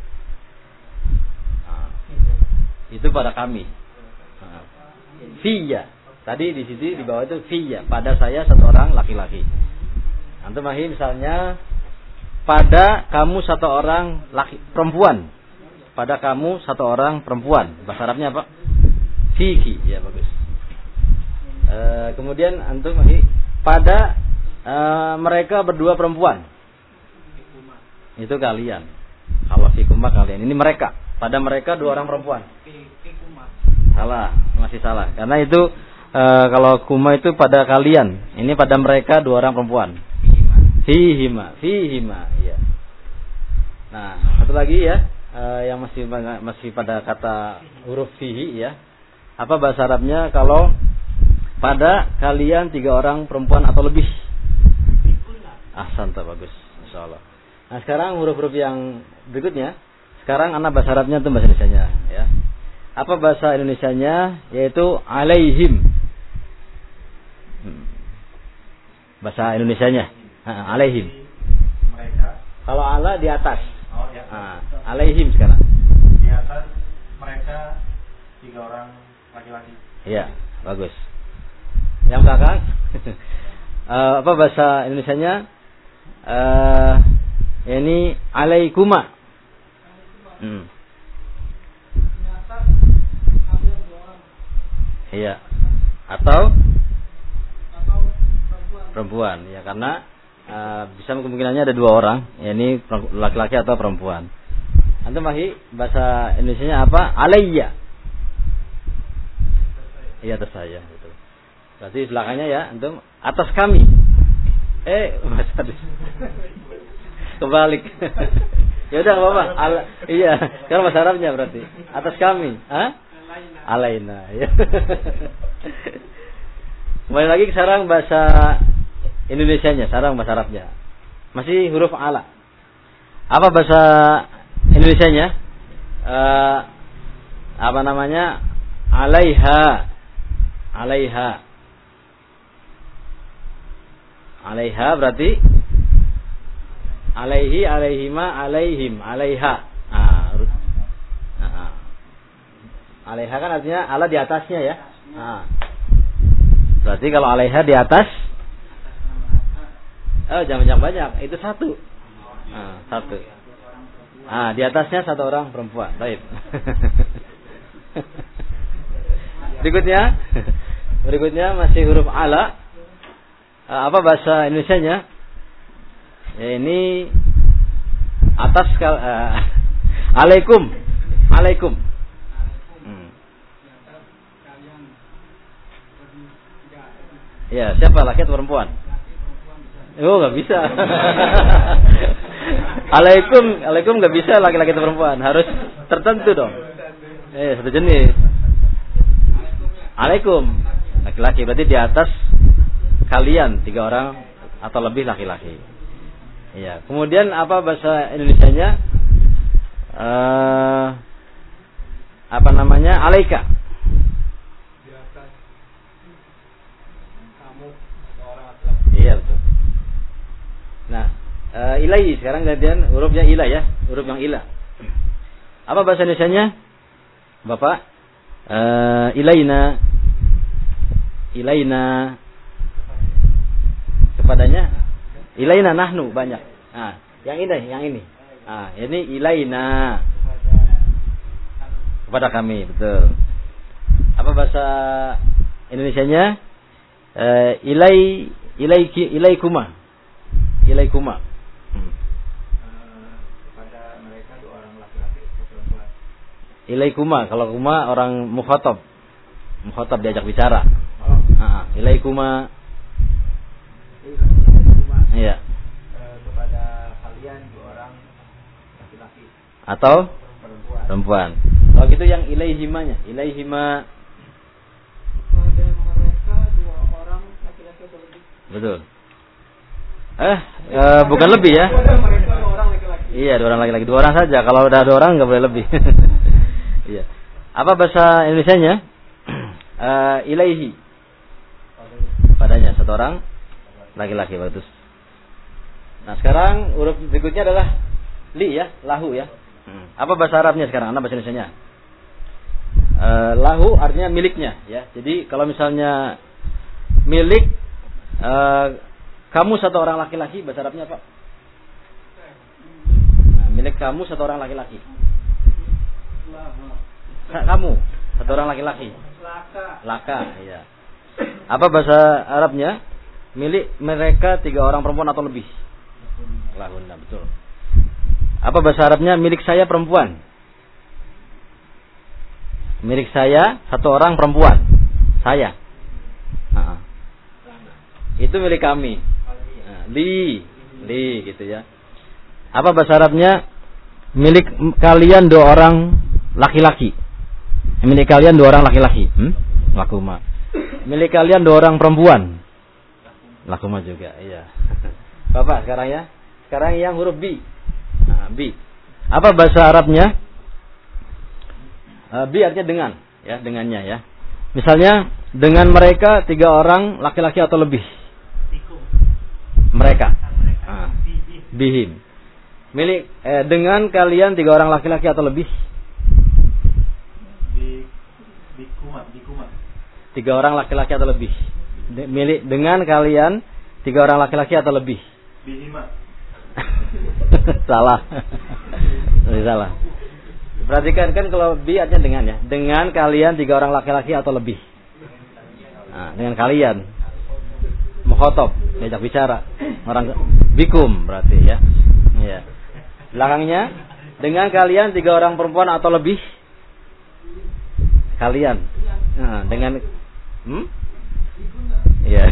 Nah, itu pada kami. Nah, fiya. Tadi di sini di bawah itu fiya. Pada saya satu orang laki-laki. Antum mahi misalnya pada kamu satu orang laki perempuan. Pada kamu satu orang perempuan. Bahasa Arabnya apa? Fihi. Ya bagus. E, kemudian antum lagi pada e, mereka berdua perempuan. Itu kalian. Kalau fikuma kalian. Ini mereka. Pada mereka dua orang perempuan. Salah, masih salah. Karena itu e, kalau kuma itu pada kalian. Ini pada mereka dua orang perempuan. Fihima, fihima. Ya. Nah, satu lagi ya. Uh, yang masih masih pada kata huruf fihi ya. Apa bahasa Arabnya kalau pada kalian tiga orang perempuan atau lebih? Ahsan, bagus, insyaallah. Nah sekarang huruf-huruf yang berikutnya. Sekarang anak bahasa Arabnya itu bahasa Indonesianya ya. Apa bahasa Indonesianya? Yaitu alaihim. Hmm. Bahasa Indonesianya ha, alaihim. Mereka. Kalau ala di atas. Oh, ya. Nah, alaihim sekarang. Di atas mereka tiga orang laki-laki. Iya, bagus. Yang belakang, uh, apa bahasa Indonesianya? Uh, ini alaikuma. Hmm. Iya. Atau perempuan, ya karena Uh, bisa kemungkinannya ada dua orang, ya ini laki-laki atau perempuan. Antum mahi bahasa Indonesianya apa? Alayya. Iya, atas saya, betul. Berarti belakangnya ya, antum atas kami. Eh, Mas Hadis. Kebalik. Ya udah apa-apa. Al- iya, sekarang bahasa Arabnya berarti. Atas kami, hah? Alaina, ya. Kembali lagi sekarang bahasa Indonesianya, sekarang bahasa Arabnya. Masih huruf ala. Apa bahasa Indonesianya? Uh, apa namanya? Alaiha. Alaiha. Alaiha berarti alaihi, alaihima, alaihim, alaiha. Ah, ah. Alaiha kan artinya ala di atasnya ya. Ah. Berarti kalau alaiha di atas, oh jangan banyak-banyak, itu satu. Ah, satu. Ah, di atasnya satu orang perempuan. Baik. Berikutnya, berikutnya masih huruf ala. Apa bahasa Indonesianya? Ya, ini atas uh, alaikum, alaikum. Hmm. Ya, siapa, laki atau perempuan? Oh, nggak bisa. Alaikum, alaikum nggak bisa laki-laki atau perempuan, harus tertentu dong. Eh, satu jenis. Alaikum, laki-laki, berarti di atas kalian tiga orang atau lebih laki-laki. Iya. Kemudian apa bahasa Indonesianya? Uh, apa namanya? Alaika. Di atas kamu seorang laki-laki. Iya betul. Nah, uh, ilai sekarang gantian hurufnya ila ya, huruf yang ila. Apa bahasa Indonesianya? Bapak? Uh, ilaina. Ilaina. Kepadanya ilaina nahnu banyak. Nah, yang ini, yang ini. Ah, ini ilaina. Kepada kami, betul. Apa bahasa Indonesianya? Eh, ilai ilaiki ilaikuma. Ilaikuma. Hmm. Kepada mereka dua orang laki-laki atau perempuan. Ilaikuma, kalau kuma orang mukhatab. Mukhatab diajak bicara. Oh. Ah, ilaikuma. Iya. E, kepada kalian dua orang laki-laki Atau perempuan. perempuan. Kalau gitu yang ilaihimanya, ilaihima. Pada mereka dua orang laki-laki atau lebih. Betul. Eh, e, bukan lebih ya. Pada mereka dua orang laki-laki. Iya, dua orang laki-laki, dua orang saja. Kalau udah dua orang nggak boleh lebih. Iya. Apa bahasa Indonesianya? Uh, ilaihi. Padanya satu orang laki-laki, bagus. Nah, sekarang huruf berikutnya adalah li ya, lahu ya. Hmm. Apa bahasa Arabnya sekarang? Apa bahasa Indonesianya? Uh, lahu artinya miliknya ya. Jadi kalau misalnya milik uh, kamu satu orang laki-laki, bahasa Arabnya apa? Nah, milik kamu satu orang laki-laki. Kamu satu orang laki-laki. Laka. Laka, iya. Apa bahasa Arabnya? Milik mereka tiga orang perempuan atau lebih. Lahunna, betul. Apa bahasa Arabnya? Milik saya perempuan. Milik saya satu orang perempuan. Saya. Nah, itu milik kami. Nah, li, li gitu ya. Apa bahasa Arabnya? Milik kalian dua orang laki-laki. Milik kalian dua orang laki-laki. Hmm? Lakuma. Milik kalian dua orang perempuan. Lakuma juga, iya. Bapak sekarang ya. Sekarang yang huruf B. Nah, B. Apa bahasa Arabnya? Uh, B artinya dengan, ya, dengannya ya. Misalnya dengan mereka tiga orang laki-laki atau lebih. Mereka. Nah, bihim. Milik eh, dengan kalian tiga orang laki-laki atau lebih. Di di kumat, di kumat. Tiga orang laki-laki atau lebih. De, milik dengan kalian tiga orang laki-laki atau lebih. Bihima. Salah. Sorry, salah. Perhatikan kan kalau bi artinya dengan ya. Dengan kalian tiga orang laki-laki atau lebih. Nah, dengan kalian. Mukhotob, diajak bicara. Orang bikum berarti ya. Iya. Belakangnya dengan kalian tiga orang perempuan atau lebih. Kalian. Nah, dengan Hmm? Iya,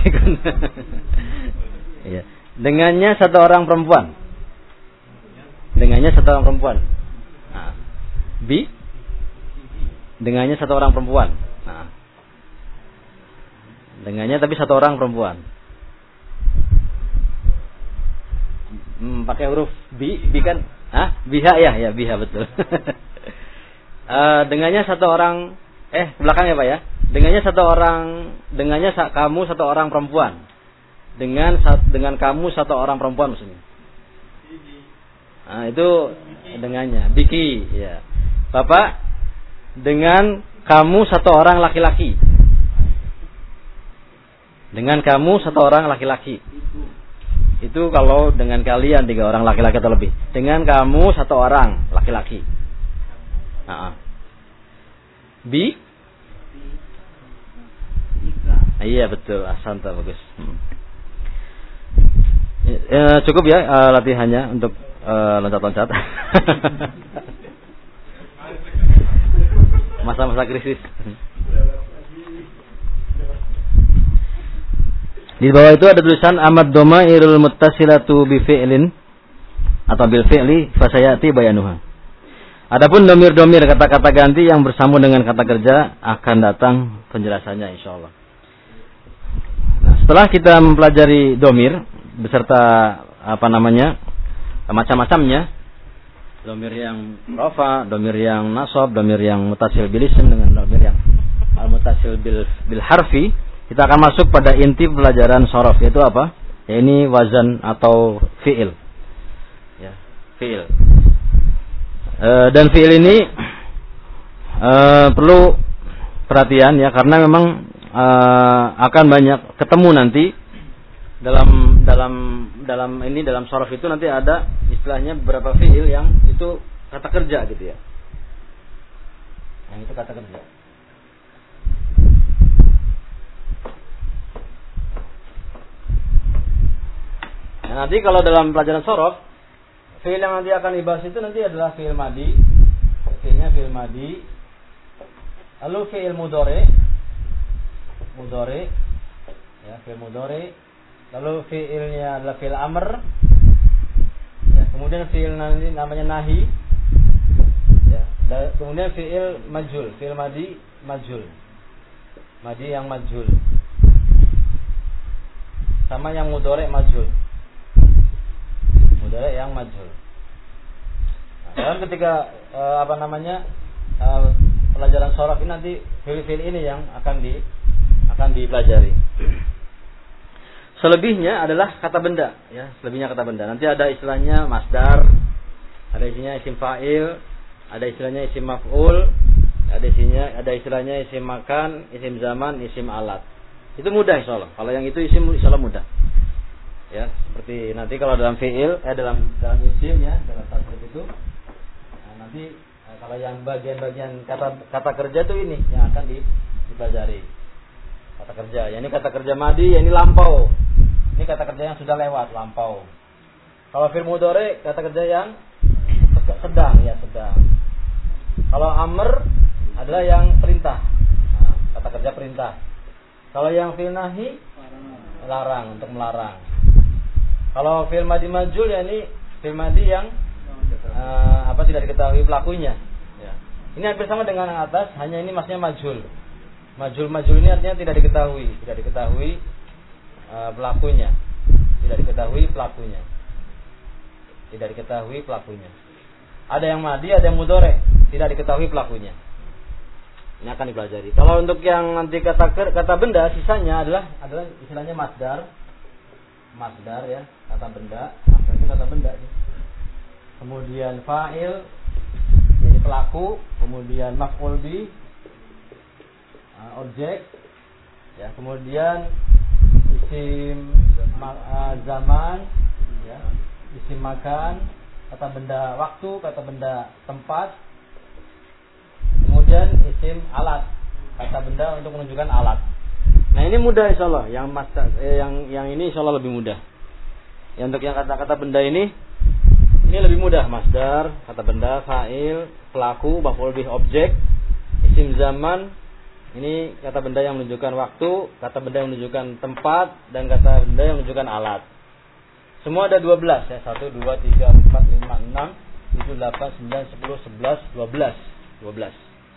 iya. Dengannya satu orang perempuan. Dengannya satu orang perempuan. Nah. Bi? Dengannya satu orang perempuan. Nah. Dengannya tapi satu orang perempuan. Hmm, pakai huruf bi, bi kan? Hah? Biha ya, ya biha betul. uh, dengannya satu orang, eh belakangnya Pak ya. Dengannya satu orang, dengannya sa, kamu satu orang perempuan. Dengan dengan kamu satu orang perempuan maksudnya. Nah, itu dengannya. Biki, ya. Bapak dengan kamu satu orang laki-laki. Dengan kamu satu orang laki-laki. Itu kalau dengan kalian tiga orang laki-laki atau lebih. Dengan kamu satu orang laki-laki. Nah, bi? Ah, iya betul, asanta bagus. Hmm. E, cukup ya uh, latihannya untuk uh, loncat-loncat. Masa-masa krisis. Di bawah itu ada tulisan amad dhamairul muttasilatu bi fi'lin atau bil fi'li fasayati bayanuha. Adapun domir-domir kata-kata ganti yang bersambung dengan kata kerja akan datang penjelasannya insyaallah. Nah, setelah kita mempelajari domir beserta apa namanya macam-macamnya, domir yang rafa, domir yang nasab, domir yang mutasil bil ism dengan domir yang al mutasil bil bil harfi, kita akan masuk pada inti pelajaran shorof, yaitu apa? Ya, ini wazan atau fi'il. Ya, fi'il. E, dan fi'il ini e, perlu perhatian ya, karena memang e, akan banyak ketemu nanti dalam dalam dalam ini dalam shorof itu nanti ada istilahnya beberapa fi'il yang itu kata kerja gitu ya. Yang itu kata kerja. Nah, nanti kalau dalam pelajaran shorof, fi'il yang nanti akan dibahas itu nanti adalah fi'il madi, fi'ilnya fi'il madi, lalu fi'il mudhari, mudhari, ya fi'il mudhari, lalu fi'ilnya adalah fi'il amr, ya, kemudian fi'il nanti namanya nahi, ya, dan kemudian fi'il majhul, fi'il madi majhul, madi yang majhul, sama yang mudhari majhul. Mudhari yang majhul. Nah, dan ketika uh, apa namanya uh, pelajaran shorof ini nanti fiil-fiil ini yang akan di akan dipelajari. Selebihnya adalah kata benda, ya. Selebihnya kata benda. Nanti ada istilahnya masdar, ada istilahnya isim fa'il, ada istilahnya isim maf'ul, ada istilahnya ada istilahnya isim makan, isim zaman, isim alat. Itu mudah insyaallah. Kalau yang itu isim insyaallah mudah. Ya, seperti nanti kalau dalam fi'il, eh dalam dalam isim ya, dalam tasrif itu. Nah, nanti eh, kalau yang bagian-bagian kata kata kerja itu ini yang akan dipelajari. Kata kerja, ya ini kata kerja madi, ya ini lampau. Ini kata kerja yang sudah lewat, lampau. Kalau fi'il mudhari, kata kerja yang sedang, ya sedang. Kalau amr adalah yang perintah. Nah, kata kerja perintah. Kalau yang fi'il nahi, larang, untuk melarang. Kalau fi'il madi majhul ya ini fi'il madi yang uh, apa tidak diketahui pelakunya. Ya. Ini hampir sama dengan yang atas, hanya ini maksudnya majhul. Majhul majhul ini artinya tidak diketahui, tidak diketahui uh, pelakunya, tidak diketahui pelakunya, tidak diketahui pelakunya. Ada yang madi, ada yang mudhari, tidak diketahui pelakunya. Ini akan dipelajari. Kalau untuk yang nanti kata kata benda, sisanya adalah adalah istilahnya masdar. Masdar ya, kata benda, masdar itu kata benda ya. Kemudian fa'il jadi pelaku, kemudian maf'ul bi uh, objek ya, kemudian isim uh, zaman ya, isim makan, kata benda waktu, kata benda tempat, kemudian isim alat, kata benda untuk menunjukkan alat. Nah ini mudah insyaallah, yang masdar, eh, yang yang ini insyaallah lebih mudah. Ya, untuk yang kata-kata benda ini, ini lebih mudah. Masdar, kata benda, fa'il, pelaku, maf'ul bih objek, isim zaman, Ini kata benda yang menunjukkan waktu, kata benda yang menunjukkan tempat, dan kata benda yang menunjukkan alat. Semua ada dua belas ya. satu, dua, tiga, empat, lima, enam, tujuh, delapan, sembilan, sepuluh, sebelas, dua belas. dua belas.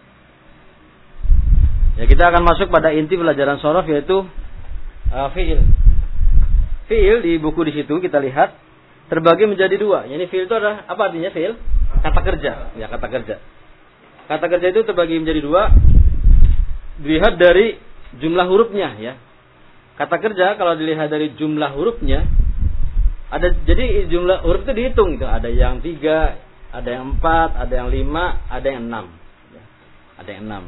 Ya, kita akan masuk pada inti pelajaran shorof, yaitu uh, fi'il. Fi'il di buku di situ kita lihat terbagi menjadi dua. Ini fi'il itu adalah apa artinya fi'il? Kata kerja. Ya, kata kerja. Kata kerja itu terbagi menjadi dua. Dilihat dari jumlah hurufnya ya. Kata kerja kalau dilihat dari jumlah hurufnya, ada jadi jumlah huruf itu dihitung gitu. Ada yang tiga, ada yang empat, ada yang lima, ada yang enam. Ya, ada yang enam.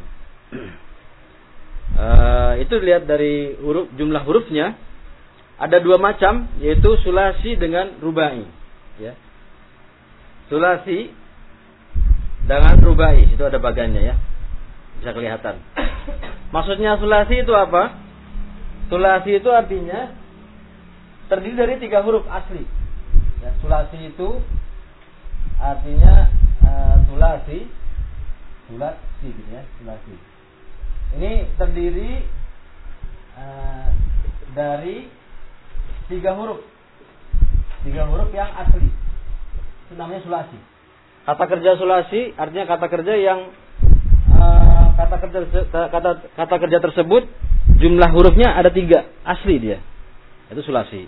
uh, itu dilihat dari huruf jumlah hurufnya. Ada dua macam, yaitu sulasi dengan rubai. Ya. Sulasi dengan rubai itu ada bagannya ya. Bisa kelihatan. Maksudnya sulasi itu apa? Sulasi itu artinya terdiri dari tiga huruf asli. Ya, sulasi itu artinya uh, sulasi, sulasi gitu ya, sulasi. Ini terdiri uh, dari tiga huruf, tiga huruf yang asli. Itu namanya sulasi. Kata kerja sulasi artinya kata kerja yang uh, kata kerja kata kata kerja tersebut jumlah hurufnya ada tiga asli dia. Itu sulasi.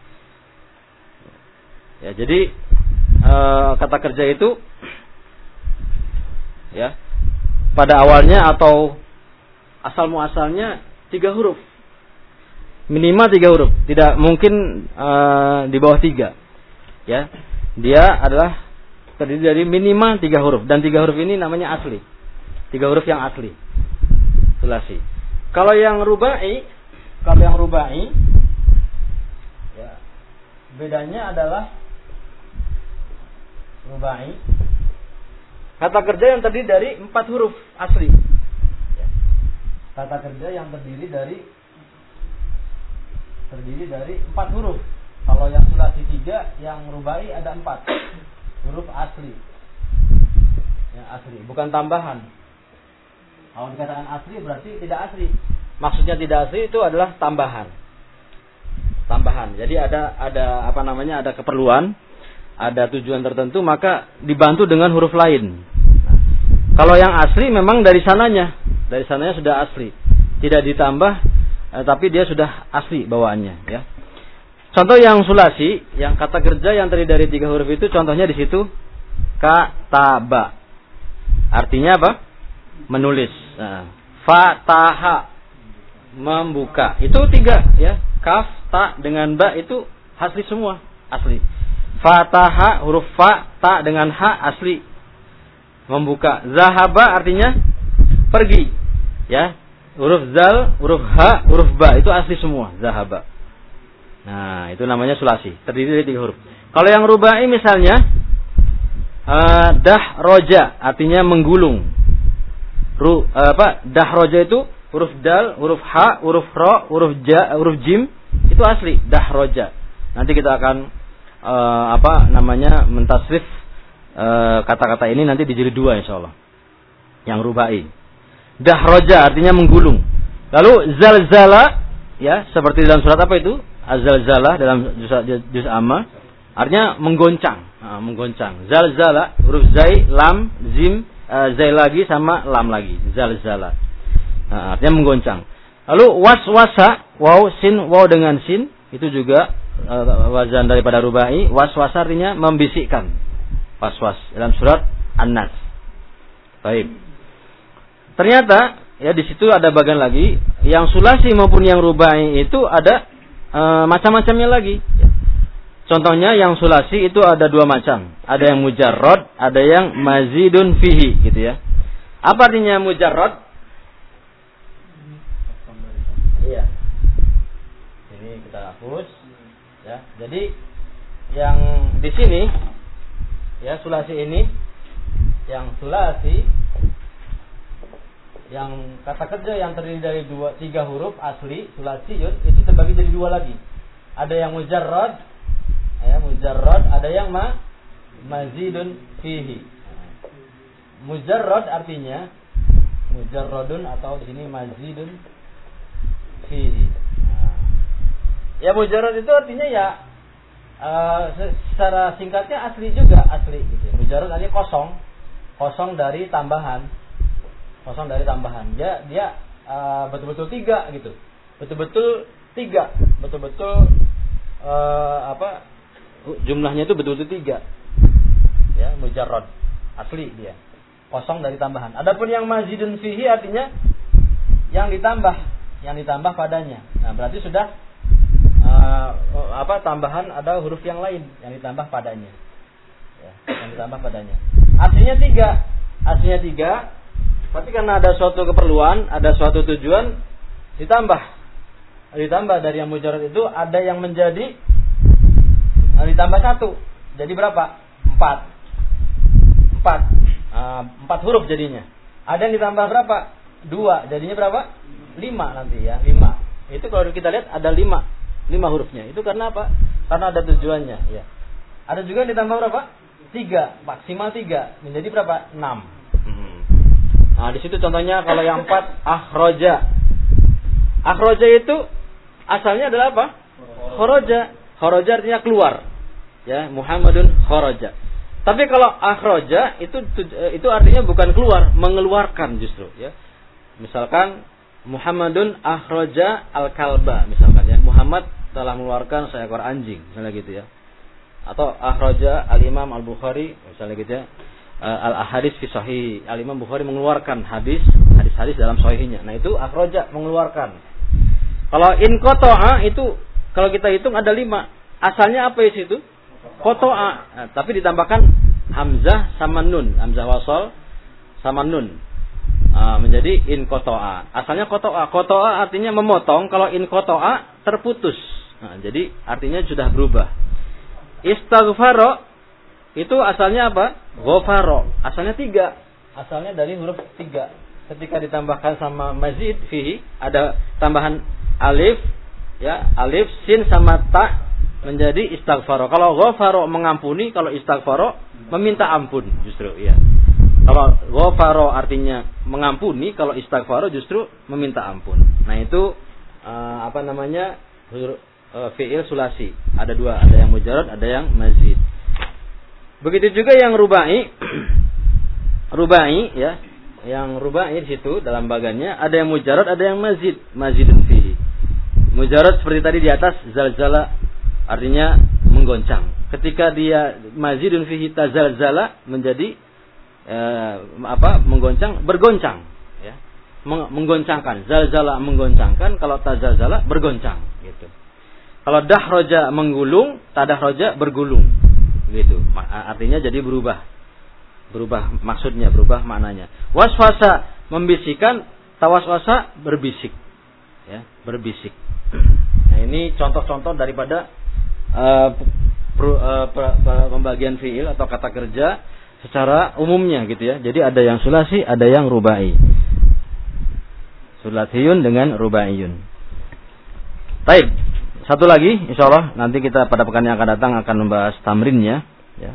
Ya, jadi uh, kata kerja itu ya pada awalnya atau asal muasalnya tiga huruf. Minimal tiga huruf, tidak mungkin uh, di bawah tiga. Ya, dia adalah terdiri dari minimal tiga huruf, dan tiga huruf ini namanya asli. Tiga huruf yang asli, sulasi. Kalau yang rubai, kalau yang rubai, ya, bedanya adalah rubai. Kata kerja yang terdiri dari empat huruf asli. Ya. Kata kerja yang terdiri dari terdiri dari empat huruf. Kalau yang sulasi tiga, yang rubai ada empat huruf asli. Yang asli, bukan tambahan. Kalau dikatakan asli berarti tidak asli. Maksudnya tidak asli itu adalah tambahan. Tambahan. Jadi ada ada apa namanya? Ada keperluan, ada tujuan tertentu, maka dibantu dengan huruf lain. Nah, kalau yang asli memang dari sananya, dari sananya sudah asli, tidak ditambah, eh, tapi dia sudah asli bawaannya. Ya. Contoh yang sulasi, yang kata kerja yang terdiri dari tiga huruf itu, contohnya di situ kataba. Artinya apa? Menulis. Nah, fataha, membuka. Itu tiga, ya. Kaf, ta dengan ba itu asli semua, asli. Fataha huruf fa, ta dengan ha asli. Membuka. Zahaba artinya pergi. Ya. Huruf zal, huruf ha, huruf ba itu asli semua, zahaba. Nah, itu namanya sulasi, terdiri dari tiga huruf. Kalau yang rubai misalnya uh, dah roja artinya menggulung. Ru, uh, apa? Dah roja itu huruf dal, huruf ha, huruf ro, huruf ja, huruf jim itu asli, dah roja. Nanti kita akan uh, apa namanya mentasrif uh, kata-kata ini nanti di jilid dua insyaallah. Yang rubai. Dah roja artinya menggulung. Lalu zalzala ya, seperti dalam surat apa itu? Az-zalzalah dalam juz juz amma artinya menggoncang, nah, menggoncang. Zalzala huruf zai, lam, zim, uh, zai lagi sama lam lagi. Zalzala. Nah, artinya menggoncang. Lalu waswasa, waw sin, waw dengan sin itu juga uh, wazan daripada rubai. Waswasa artinya membisikkan. Waswas dalam surat An-Nas. Baik. Ternyata ya di situ ada bagian lagi yang sulasi maupun yang rubai itu ada E, macam-macamnya lagi. Contohnya yang sulasi itu ada dua macam. Ada yang mujarrad, ada yang mazidun fihi, gitu ya. Apa artinya mujarrad? Iya. Ini kita hapus. Ya. Jadi yang di sini, ya sulasi ini, yang sulasi, yang kata kerja yang terdiri dari dua tiga huruf asli sulasiyun itu terbagi jadi dua lagi. Ada yang mujarrad, ya mujarrad, ada yang ma mazidun fihi. Mujarrad artinya mujarradun atau di sini mazidun fihi. Nah. Ya mujarrad itu artinya ya uh, secara singkatnya asli juga, asli gitu. Mujarrad artinya kosong, kosong dari tambahan. Kosong dari tambahan. Dia dia uh, betul-betul tiga gitu. Betul-betul tiga, betul-betul uh, apa? Jumlahnya itu betul-betul tiga. Ya, mujarrad. Asli dia. Kosong dari tambahan. Adapun yang mazidun fihi artinya yang ditambah, yang ditambah padanya. Nah, berarti sudah uh, apa tambahan ada huruf yang lain yang ditambah padanya. Ya, yang ditambah padanya. Aslinya tiga, aslinya tiga. Tapi karena ada suatu keperluan, ada suatu tujuan, ditambah, ditambah dari yang mujarrad itu ada yang menjadi ditambah satu. Jadi berapa? Empat. Empat. Uh, empat huruf jadinya. Ada yang ditambah berapa? Dua. Jadinya berapa? Lima nanti ya. Lima. Itu kalau kita lihat ada lima. Lima hurufnya. Itu karena apa? Karena ada tujuannya. Ya. Ada juga yang ditambah berapa? Tiga. Maksimal tiga. Menjadi berapa? Enam. Hmm. Nah di situ contohnya kalau yang empat akhroja. Akhroja itu asalnya adalah apa? Khoroja. Khoroja artinya keluar. Ya, Muhammadun khoroja. Tapi kalau akhroja itu itu artinya bukan keluar, mengeluarkan justru ya. Misalkan Muhammadun akhroja al-kalba misalkan ya. Muhammad telah mengeluarkan seekor anjing misalnya gitu ya. Atau akhroja al-Imam al-Bukhari misalnya gitu ya. Al-ahadits fi sahih. Al-Imam Bukhari mengeluarkan hadis, hadis-hadis dalam sahihnya. Nah, itu akhroja mengeluarkan. Kalau in qata'a itu kalau kita hitung ada lima. Asalnya apa di situ? Qata'a. Nah, tapi ditambahkan hamzah sama nun, hamzah wasal sama nun. Uh, menjadi in qata'a. Asalnya qata'a. Qata'a artinya memotong, kalau in qata'a terputus. Nah, jadi artinya sudah berubah. Istaghfara itu asalnya apa? Ghafara. Asalnya tiga. Asalnya dari huruf tiga. Ketika ditambahkan sama mazid fihi ada tambahan alif ya, alif, sin sama ta menjadi istaghfara. Kalau ghafara mengampuni, kalau istaghfara meminta ampun justru ya. Kalau ghafara artinya mengampuni, kalau istaghfara justru meminta ampun. Nah, itu uh, apa namanya? Uh, fi'il sulasi. Ada dua, ada yang mujarrad, ada yang mazid. Begitu juga yang rubai. Rubai ya. Yang rubai di situ dalam bagannya ada yang mujarrad, ada yang mazid, mazidun fihi. Mujarrad seperti tadi di atas, zalzala artinya menggoncang. Ketika dia mazidun fihi tazalzala menjadi eh, apa? Menggoncang, bergoncang ya. Menggoncangkan, zalzala menggoncangkan, kalau tazalzala bergoncang gitu. Kalau dahroja menggulung, tadahroja bergulung gitu. Artinya jadi berubah. Berubah maksudnya, berubah maknanya. Waswasa membisikkan, tawaswasa berbisik. Ya, berbisik. Nah, ini contoh-contoh daripada uh, per, uh, per, per, pembagian fiil atau kata kerja secara umumnya gitu ya. Jadi ada yang sulasi, ada yang rubai. Sulasiyun dengan rubaiyun. Baik, satu lagi insyaallah nanti kita pada pekan yang akan datang akan membahas tamrinnya ya.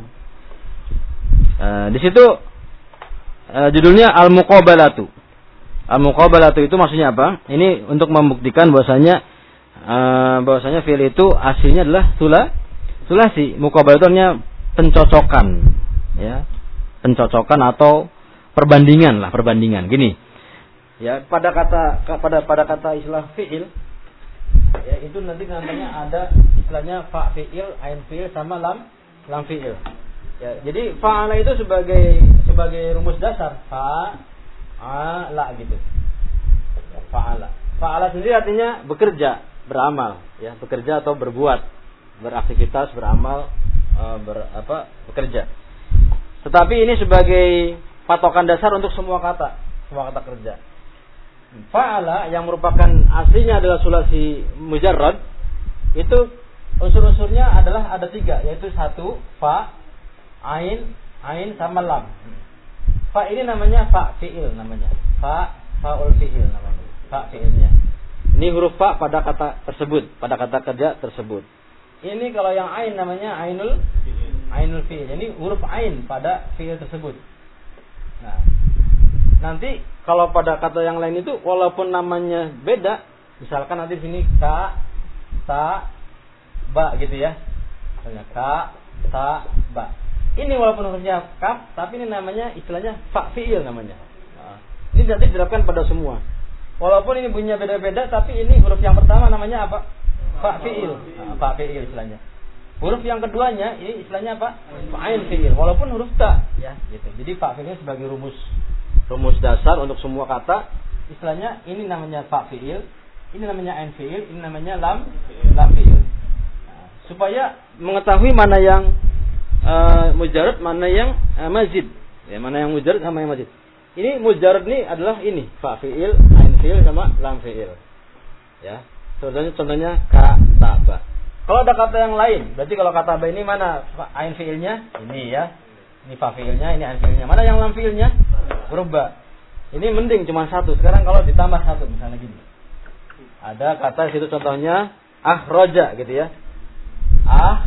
Uh, di situ uh, judulnya al-muqabalatu. Al-muqabalatu itu maksudnya apa? Ini untuk membuktikan bahwasanya uh, bahwasanya fi'il itu aslinya adalah sula sulasi. Muqabalah itu artinya pencocokan, ya. Pencocokan atau perbandingan lah, perbandingan. Gini. Ya, pada kata pada pada kata istilah fi'il ya itu nanti namanya ada istilahnya fa fi'il, ain fi'il sama lam lam fi'il. Ya, jadi fa'ala itu sebagai sebagai rumus dasar fa ala gitu. Ya, fa'ala. Fa'ala sendiri artinya bekerja, beramal, ya, bekerja atau berbuat, beraktivitas, beramal, e, ber, apa, bekerja. Tetapi ini sebagai patokan dasar untuk semua kata, semua kata kerja. Fa'ala yang merupakan aslinya adalah sulasi mujarrad, itu unsur-unsurnya adalah ada tiga, yaitu satu fa, ain, ain sama lam. Fa ini namanya fa fi'il namanya. Fa faul fi'il namanya. Fa fi'ilnya. Ini huruf fa pada kata tersebut, pada kata kerja tersebut. Ini kalau yang ain namanya ainul ainul fi'il. Ini huruf ain pada fi'il tersebut. Nah, nanti kalau pada kata yang lain itu walaupun namanya beda, misalkan nanti di sini ka, ta, ba gitu ya. Misalnya ka, ta, ba. Ini walaupun hurufnya kaf, tapi ini namanya istilahnya fa fiil namanya. Nah, ini nanti diterapkan pada semua. Walaupun ini bunyinya beda-beda, tapi ini huruf yang pertama namanya apa? Fa fiil. Nah, fa fiil istilahnya. Huruf yang keduanya ini istilahnya apa? Ain fiil. Walaupun huruf ta, ya, gitu. Jadi fa fiil ini sebagai rumus rumus dasar untuk semua kata. Istilahnya ini namanya fa fiil, ini namanya ain fiil, ini namanya lam lam fiil. Nah, supaya mengetahui mana yang uh, mujarrad, mana yang uh, mazid. Ya, mana yang mujarrad sama yang mazid. Ini mujarrad ini adalah ini fa fiil, ain fiil sama lam fiil. Ya. Contohnya contohnya ka, ta, ba. Kalau ada kata yang lain, berarti kalau kata ba ini mana ain fiilnya? Ini ya. Ini fa fiilnya, ini ain fiilnya. Mana yang lam fiilnya? Huruf ba. Ini mending cuma satu. Sekarang kalau ditambah satu misalnya gini. Ada kata di situ contohnya akhraja gitu ya. Ah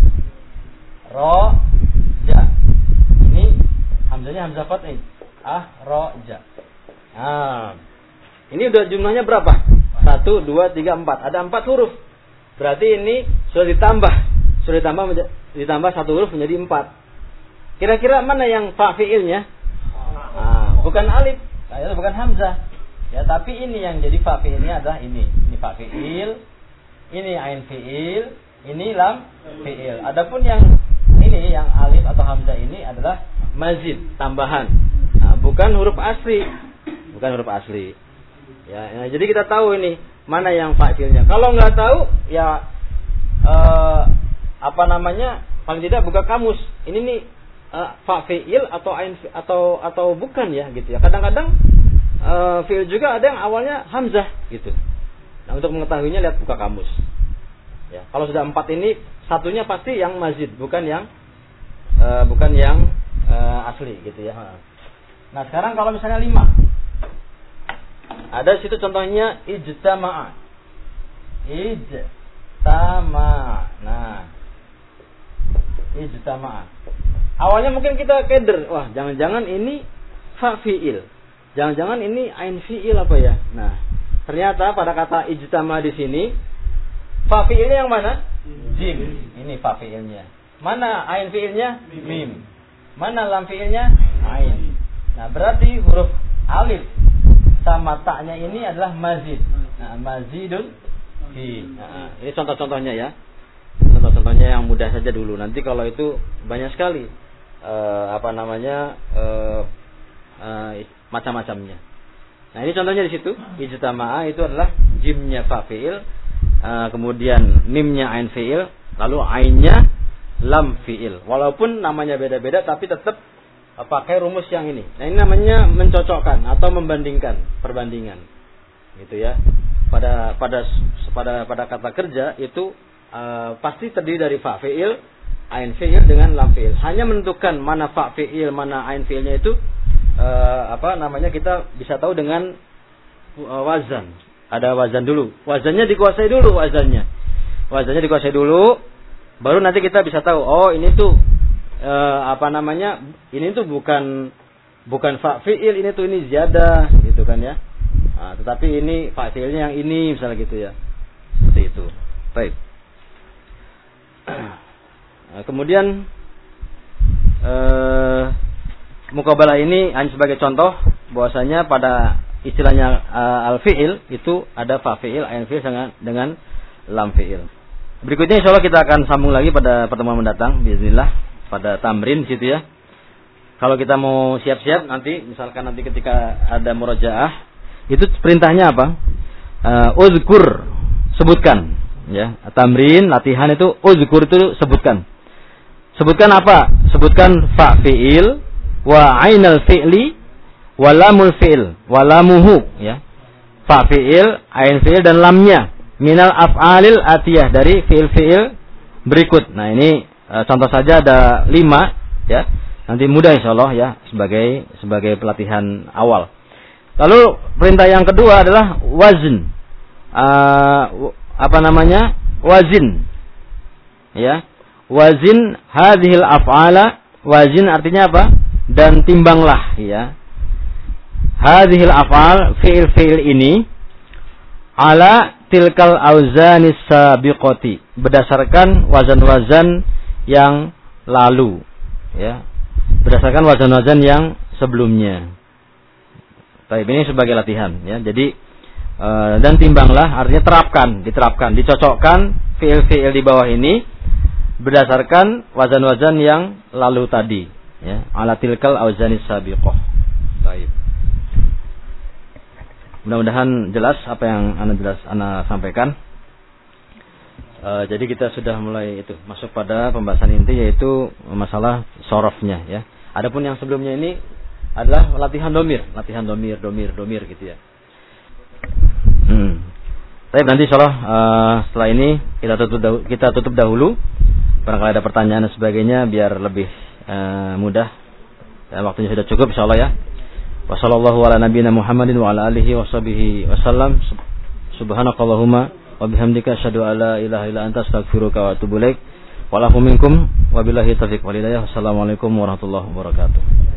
ro ja. Ini hamzahnya hamzah fathah. Akhraja. Nah, ini udah jumlahnya berapa? Satu, dua, tiga, empat. Ada empat huruf. Berarti ini sudah ditambah, sudah ditambah ditambah satu huruf menjadi empat. Kira-kira mana yang fa fiilnya? Nah, bukan alif, itu bukan hamzah. Ya, tapi ini yang jadi fa fiilnya adalah ini. Ini fa fiil, ini ain fiil, ini lam fiil. Adapun yang ini yang alif atau hamzah ini adalah mazid, tambahan. Nah, bukan huruf asli. Bukan huruf asli. Ya, ya, jadi kita tahu ini mana yang fa'ilnya. Kalau nggak tahu, ya eh, apa namanya? Paling tidak buka kamus. Ini nih eh, fa'il atau ain atau atau bukan ya gitu ya. Kadang-kadang eh, fi'il juga ada yang awalnya hamzah gitu. Nah, untuk mengetahuinya lihat buka kamus. Ya, kalau sudah empat ini satunya pasti yang mazid, bukan yang eh, bukan yang eh, asli gitu ya. Nah, sekarang kalau misalnya lima. Ada situ contohnya ijtama'a. Ijtama'a. Nah. Ijtama'a. Awalnya mungkin kita keder. Wah, jangan-jangan ini fa fiil. Jangan-jangan ini ain fiil apa ya? Nah, ternyata pada kata ijtama'a di sini fa fiilnya yang mana? Jim. Ini fa fiilnya. Mana ain fiilnya? Mim. Mana lam fiilnya? Ain. Nah, berarti huruf alif sama taknya ini adalah mazid. Nah, mazidun fi. Nah, ini contoh-contohnya ya. Contoh-contohnya yang mudah saja dulu. Nanti kalau itu banyak sekali uh, apa namanya uh, uh, macam-macamnya. Nah, ini contohnya di situ. Ijtama'a itu adalah jimnya fa fiil, uh, kemudian mimnya ain fiil, lalu ainnya lam fiil. Walaupun namanya beda-beda tapi tetap pakai rumus yang ini. Nah, ini namanya mencocokkan atau membandingkan, perbandingan. Gitu ya. Pada pada pada pada kata kerja itu uh, pasti terdiri dari fa fiil, ain fiil dengan lam fiil. Hanya menentukan mana fa fiil, mana ain fiilnya itu uh, apa namanya kita bisa tahu dengan uh, wazan. Ada wazan dulu. Wazannya dikuasai dulu wazannya. Wazannya dikuasai dulu, baru nanti kita bisa tahu oh ini tuh Uh, apa namanya ini tuh bukan bukan fa fiil, ini tuh ini ziyadah gitu kan ya. Nah, tetapi ini fa fiilnya yang ini misalnya gitu ya. Seperti itu. Baik. Nah, kemudian uh, muqabalah ini hanya sebagai contoh bahwasanya pada istilahnya uh, al fiil itu ada fa fiil, ain fiil dengan dengan lam fiil. Berikutnya insyaallah kita akan sambung lagi pada pertemuan mendatang bismillah. Pada tamrin situ ya. Kalau kita mau siap-siap nanti, misalkan nanti ketika ada murojaah, itu perintahnya apa? Uh, uzkur, sebutkan, ya. Tamrin, latihan itu uzkur itu sebutkan. Sebutkan apa? Sebutkan fa fiil, wa ainal fi'li, wa lamul fi'il, wa lamuhu, ya. Fa fiil, ain fi'il dan lamnya minal af'alil atiyah dari fi'il-fi'il berikut. Nah, ini contoh saja ada lima ya. Nanti mudah insyaallah ya sebagai sebagai pelatihan awal. Lalu perintah yang kedua adalah wazn. Uh, apa namanya? Wazin. Ya. Wazin hadhil af'ala. Wazin artinya apa? Dan timbanglah ya. hadhil af'al fi'il-fi'il ini ala tilkal auzanis sabiqati, berdasarkan wazan-wazan yang lalu, ya. Berdasarkan wazan-wazan yang sebelumnya. Baik, ini sebagai latihan, ya. Jadi e, dan timbanglah, artinya terapkan, diterapkan, dicocokkan fi'il-fi'il di bawah ini berdasarkan wazan-wazan yang lalu tadi, ya. Ala tilkal auzanis sabiqah. Baik. Mudah-mudahan jelas apa yang ana jelas ana sampaikan. E, jadi kita sudah mulai itu masuk pada pembahasan inti, yaitu masalah sorofnya, ya. Adapun yang sebelumnya ini adalah latihan domir, latihan domir, domir, domir gitu ya. Hmm. Tapi nanti insyaallah uh, setelah ini kita tutup dahulu, kita tutup dahulu. Barangkali ada pertanyaan dan sebagainya biar lebih uh, mudah. Dan waktunya sudah cukup insyaallah ya. Wassallallahu ala nabiyina Muhammadin wa ala alihi washabihi wasallam. Subhanakallahumma wa bihamdika asyhadu an la ilaha illa anta astaghfiruka wa atubu ilaik. Wa lakum minkum wa billahi taufiq wal hidayah. Wassalamualaikum warahmatullahi wabarakatuh.